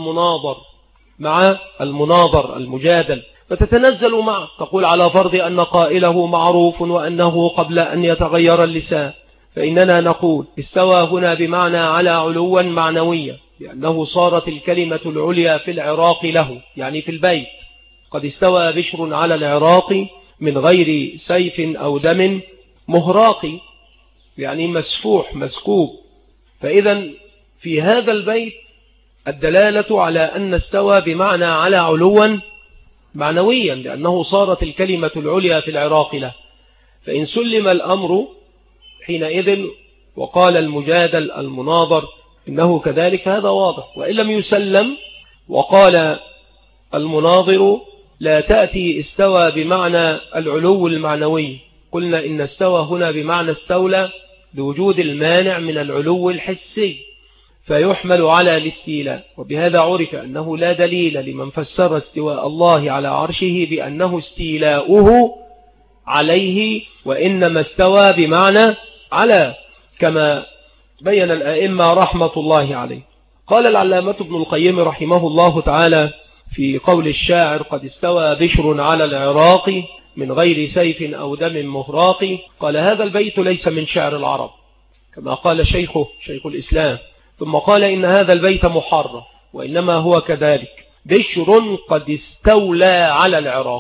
مع المناظر المجادل، فتتنزل معه تقول على فرض أن قائله معروف وأنه قبل أن يتغير اللسان، فإننا نقول استوى هنا بمعنى على علوا معنويا، لأنه صارت الكلمة العليا في العراق له، يعني في البيت. قد استوى بشر على العراق من غير سيف أو دم مهراق، يعني مسفوح مسكوب. فإذا في هذا البيت الدلالة على أن استوى بمعنى على علوا معنويا، لأنه صارت الكلمة العليا في العراق له. فإن سلم الأمر حينئذ وقال المجادل المناظر إنه كذلك، هذا واضح. وإن لم يسلم وقال المناظر لا تأتي استوى بمعنى العلو المعنوي، قلنا إن استوى هنا بمعنى استولى لوجود المانع من العلو الحسي، فيحمل على الاستيلاء. وبهذا عرف أنه لا دليل لمن فسر استواء الله على عرشه بأنه استيلاؤه عليه، وإنما استوى بمعنى على، كما بين الأئمة رحمة الله عليه. قال العلامة ابن القيم رحمه الله تعالى في قول الشاعر قد استوى بشر على العراق من غير سيف أو دم مهراق، قال هذا البيت ليس من شعر العرب كما قال شيخ الإسلام، ثم قال إن هذا البيت محرف، وإنما هو كذلك. بشر قد استولى على العراق،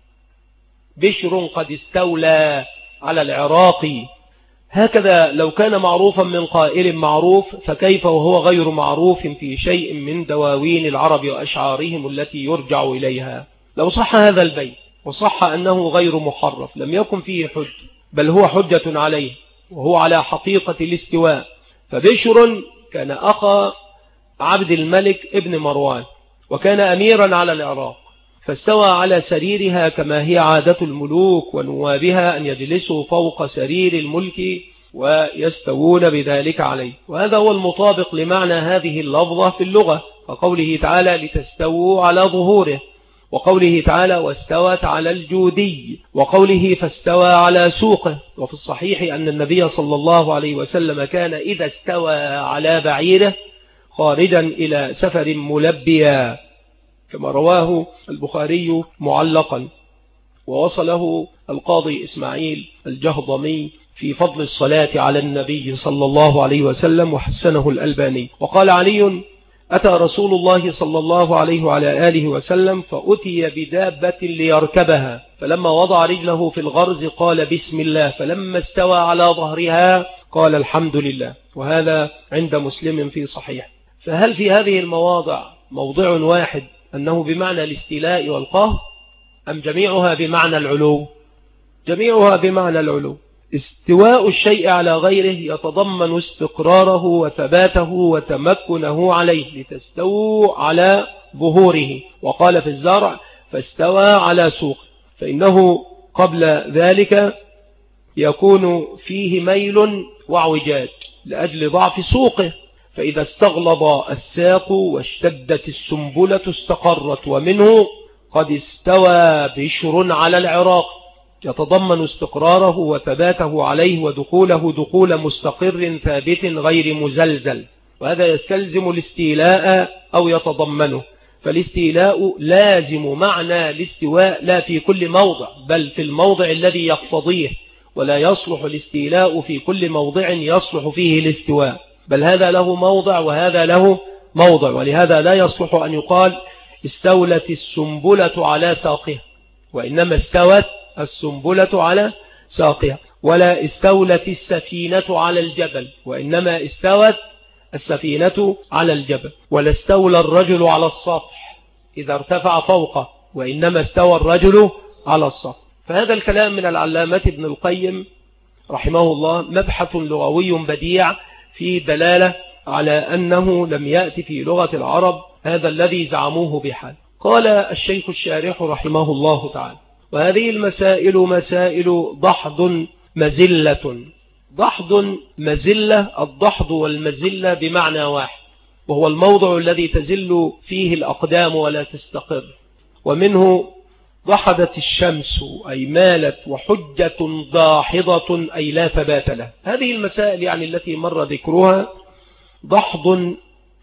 بشر قد استولى على العراق، هكذا لو كان معروفا من قائل معروف، فكيف وهو غير معروف في شيء من دواوين العرب وأشعارهم التي يرجع إليها؟ لو صح هذا البيت وصح أنه غير محرف لم يكن فيه حج، بل هو حجة عليه، وهو على حقيقة الاستواء. فبشر كان أخا عبد الملك ابن مروان، وكان أميرا على العراق، فاستوى على سريرها كما هي عادة الملوك ونوابها أن يجلسوا فوق سرير الملك ويستوون بذلك عليه. وهذا هو المطابق لمعنى هذه اللفظة في اللغة، فقوله تعالى لتستووا على ظهوره، وقوله تعالى واستوت على الجودي، وقوله فاستوى على سوقه. وفي الصحيح أن النبي صلى الله عليه وسلم كان إذا استوى على بعيره خارجا إلى سفر ملبيا، كما رواه البخاري معلقا، ووصله القاضي إسماعيل الجهضمي في فضل الصلاة على النبي صلى الله عليه وسلم، وحسنه الألباني. وقال علي أتى رسول الله صلى الله عليه وعلى آله وسلم فأتي بدابة ليركبها، فلما وضع رجله في الغرز قال بسم الله، فلما استوى على ظهرها قال الحمد لله. وهذا عند مسلم في صحيح. فهل في هذه المواضع موضع واحد أنه بمعنى الاستيلاء والقهر، أم جميعها بمعنى العلو؟ جميعها بمعنى العلو. استواء الشيء على غيره يتضمن استقراره وثباته وتمكنه عليه، لتستووا على ظهوره. وقال في الزرع فاستوى على سوق، فإنه قبل ذلك يكون فيه ميل وعوجاج لأجل ضعف سوقه، فإذا استغلظ الساق واشتدت السنبلة استقرت، ومنه قد استوى بشر على العراق، يتضمن استقراره وثباته عليه ودخوله دخول مستقر ثابت غير مزلزل، وهذا يستلزم الاستيلاء أو يتضمنه. فالاستيلاء لازم معنى الاستواء لا في كل موضع، بل في الموضع الذي يقتضيه، ولا يصلح الاستيلاء في كل موضع يصلح فيه الاستواء، بل هذا له موضع وهذا له موضع. ولهذا لا يصلح أن يقال استولت السنبلة على ساقها، وإنما استوت السنبلة على ساقها، ولا استولت السفينة على الجبل، وإنما استوت السفينة على الجبل، ولا استولى الرجل على السطح إذا ارتفع فوقه، وإنما استوى الرجل على السطح. فهذا الكلام من العلامة ابن القيم رحمه الله مبحث لغوي بديع في دلالة على أنه لم يأتي في لغة العرب هذا الذي زعموه بحال. قال الشيخ الشارح رحمه الله تعالى: وهذه المسائل مسائل ضحض مزلة. ضحض مزلة، الضحض والمزلة بمعنى واحد، وهو الموضع الذي تزل فيه الأقدام ولا تستقر. ومنه ضحضت الشمس أي مالت، وحجة ضاحضة أي لا ثبات له. هذه المسائل يعني التي مر ذكرها ضحض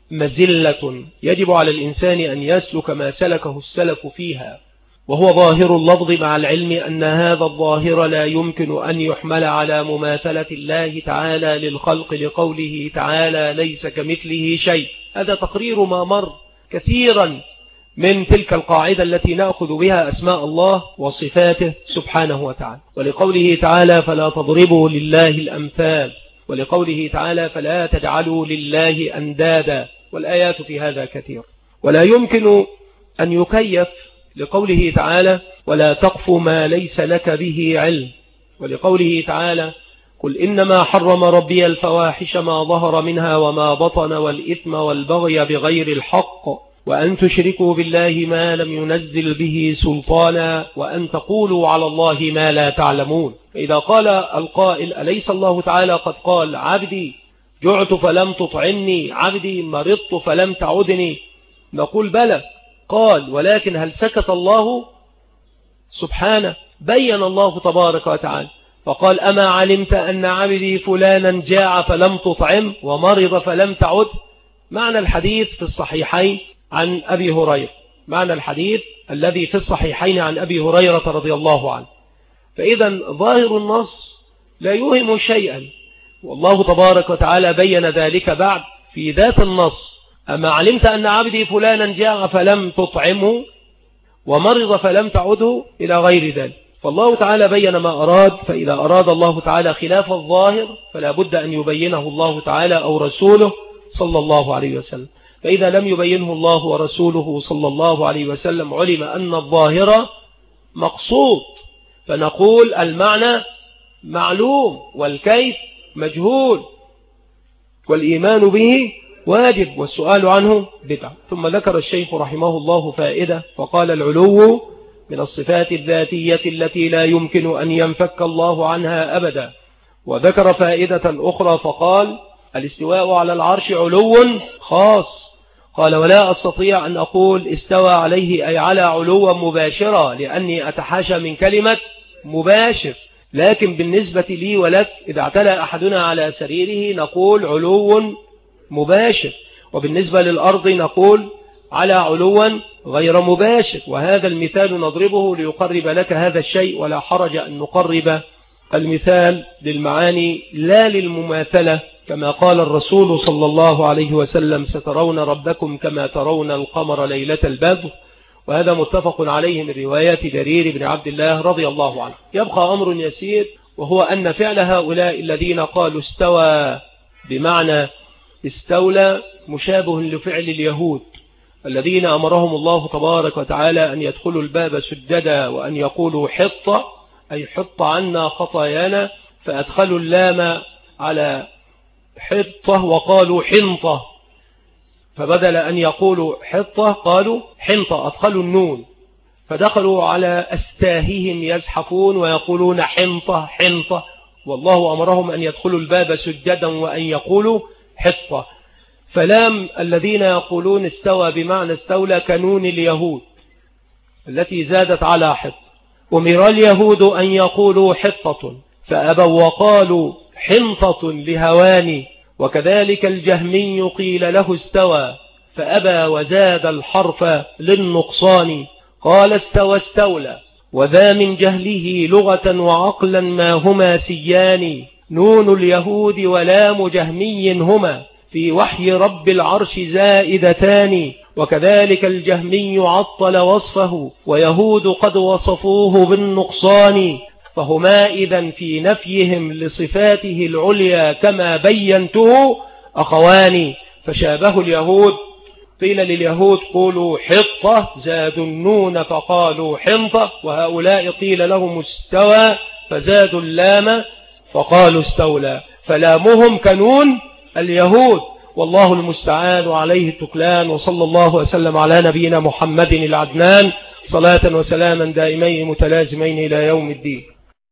مزلة، يجب على الإنسان أن يسلك ما سلكه السلف فيها، وهو ظاهر اللفظ، مع العلم أن هذا الظاهر لا يمكن أن يحمل على مماثلة الله تعالى للخلق، لقوله تعالى: ليس كمثله شيء. هذا تقرير ما مر كثيرا من تلك القاعدة التي نأخذ بها أسماء الله وصفاته سبحانه وتعالى. ولقوله تعالى: فلا تضربوا لله الأمثال، ولقوله تعالى: فلا تجعلوا لله أندادا. والآيات في هذا كثير. ولا يمكن أن يكيف لقوله تعالى: ولا تقف ما ليس لك به علم. ولقوله تعالى: قل إنما حرم ربي الفواحش ما ظهر منها وما بطن والإثم والبغي بغير الحق وأن تشركوا بالله ما لم ينزل به سلطانا وأن تقولوا على الله ما لا تعلمون. فإذا قال القائل: أليس الله تعالى قد قال: عبدي جعت فلم تطعمني، عبدي مرضت فلم تعدني؟ نقول: بلى قال، ولكن هل سكت الله؟ سبحانه، بين الله تبارك وتعالى فقال: أما علمت أن عبدي فلانا جاع فلم تطعم ومرض فلم تعد؟ معنى الحديث في الصحيحين عن أبي هريرة، معنى الحديث الذي في الصحيحين عن أبي هريرة رضي الله عنه. فإذا ظاهر النص لا يوهم شيئا، والله تبارك وتعالى بين ذلك بعد في ذات النص: أما علمت أن عبدي فلانا جاع فلم تطعمه ومرض فلم تعده، إلى غير ذلك. فالله تعالى بين ما أراد. فإذا أراد الله تعالى خلاف الظاهر فلا بد أن يبينه الله تعالى أو رسوله صلى الله عليه وسلم. فإذا لم يبينه الله ورسوله صلى الله عليه وسلم علم أن الظاهر مقصود، فنقول المعنى معلوم والكيف مجهول، والإيمان به واجب والسؤال عنه بدعة. ثم ذكر الشيخ رحمه الله فائدة فقال: العلو من الصفات الذاتية التي لا يمكن أن ينفك الله عنها أبدا. وذكر فائدة أخرى فقال: الاستواء على العرش علو خاص. قال: ولا أستطيع أن أقول استوى عليه أي على علوا مباشرة، لأني أتحاشى من كلمة مباشر، لكن بالنسبة لي ولك إذا اعتلى أحدنا على سريره نقول علو مباشر، وبالنسبة للأرض نقول على علوا غير مباشر. وهذا المثال نضربه ليقرب لك هذا الشيء، ولا حرج أن نقرب المثال للمعاني لا للمماثلة، كما قال الرسول صلى الله عليه وسلم: سترون ربكم كما ترون القمر ليلة البدر. وهذا متفق عليه من روايات جرير بن عبد الله رضي الله عنه. يبقى أمر يسير، وهو أن فعل هؤلاء الذين قالوا استوى بمعنى استولى مشابه لفعل اليهود الذين أمرهم الله تبارك وتعالى أن يدخلوا الباب سجدا وأن يقولوا حط، أي حط عنا خطايانا، فأدخلوا اللام على حطة وقالوا حنطة، فبدل أن يقولوا حطة قالوا حنطة، أدخلوا النون، فدخلوا على أستاههم يزحفون ويقولون حنطة حنطة، والله أمرهم أن يدخلوا الباب سجدا وأن يقولوا حطة. فلام الذين يقولون استوى بمعنى استولى كنون اليهود التي زادت على حط. أمر اليهود أن يقولوا حطة فأبوا وقالوا حنطة لهواني، وكذلك الجهمي قيل له استوى فأبى وزاد الحرف للنقصان، قال استوى استولى، وذا من جهله لغة وعقلا ما هما سيان، نون اليهود ولام جهمي هما في وحي رب العرش زائدتان، وكذلك الجهمي عطل وصفه ويهود قد وصفوه بالنقصان، فهما إذن في نفيهم لصفاته العليا كما بينته أخوان. فشابه اليهود، قيل لليهود قولوا حطة زادوا النون فقالوا حنطة، وهؤلاء قيل لهم استوى فزادوا اللام فقالوا استولى، فلامهم كنون اليهود. والله المستعان وعليه التكلان. وصلى الله وسلم على نبينا محمد العدنان، صلاة وسلاما دائمين متلازمين إلى يوم الدين.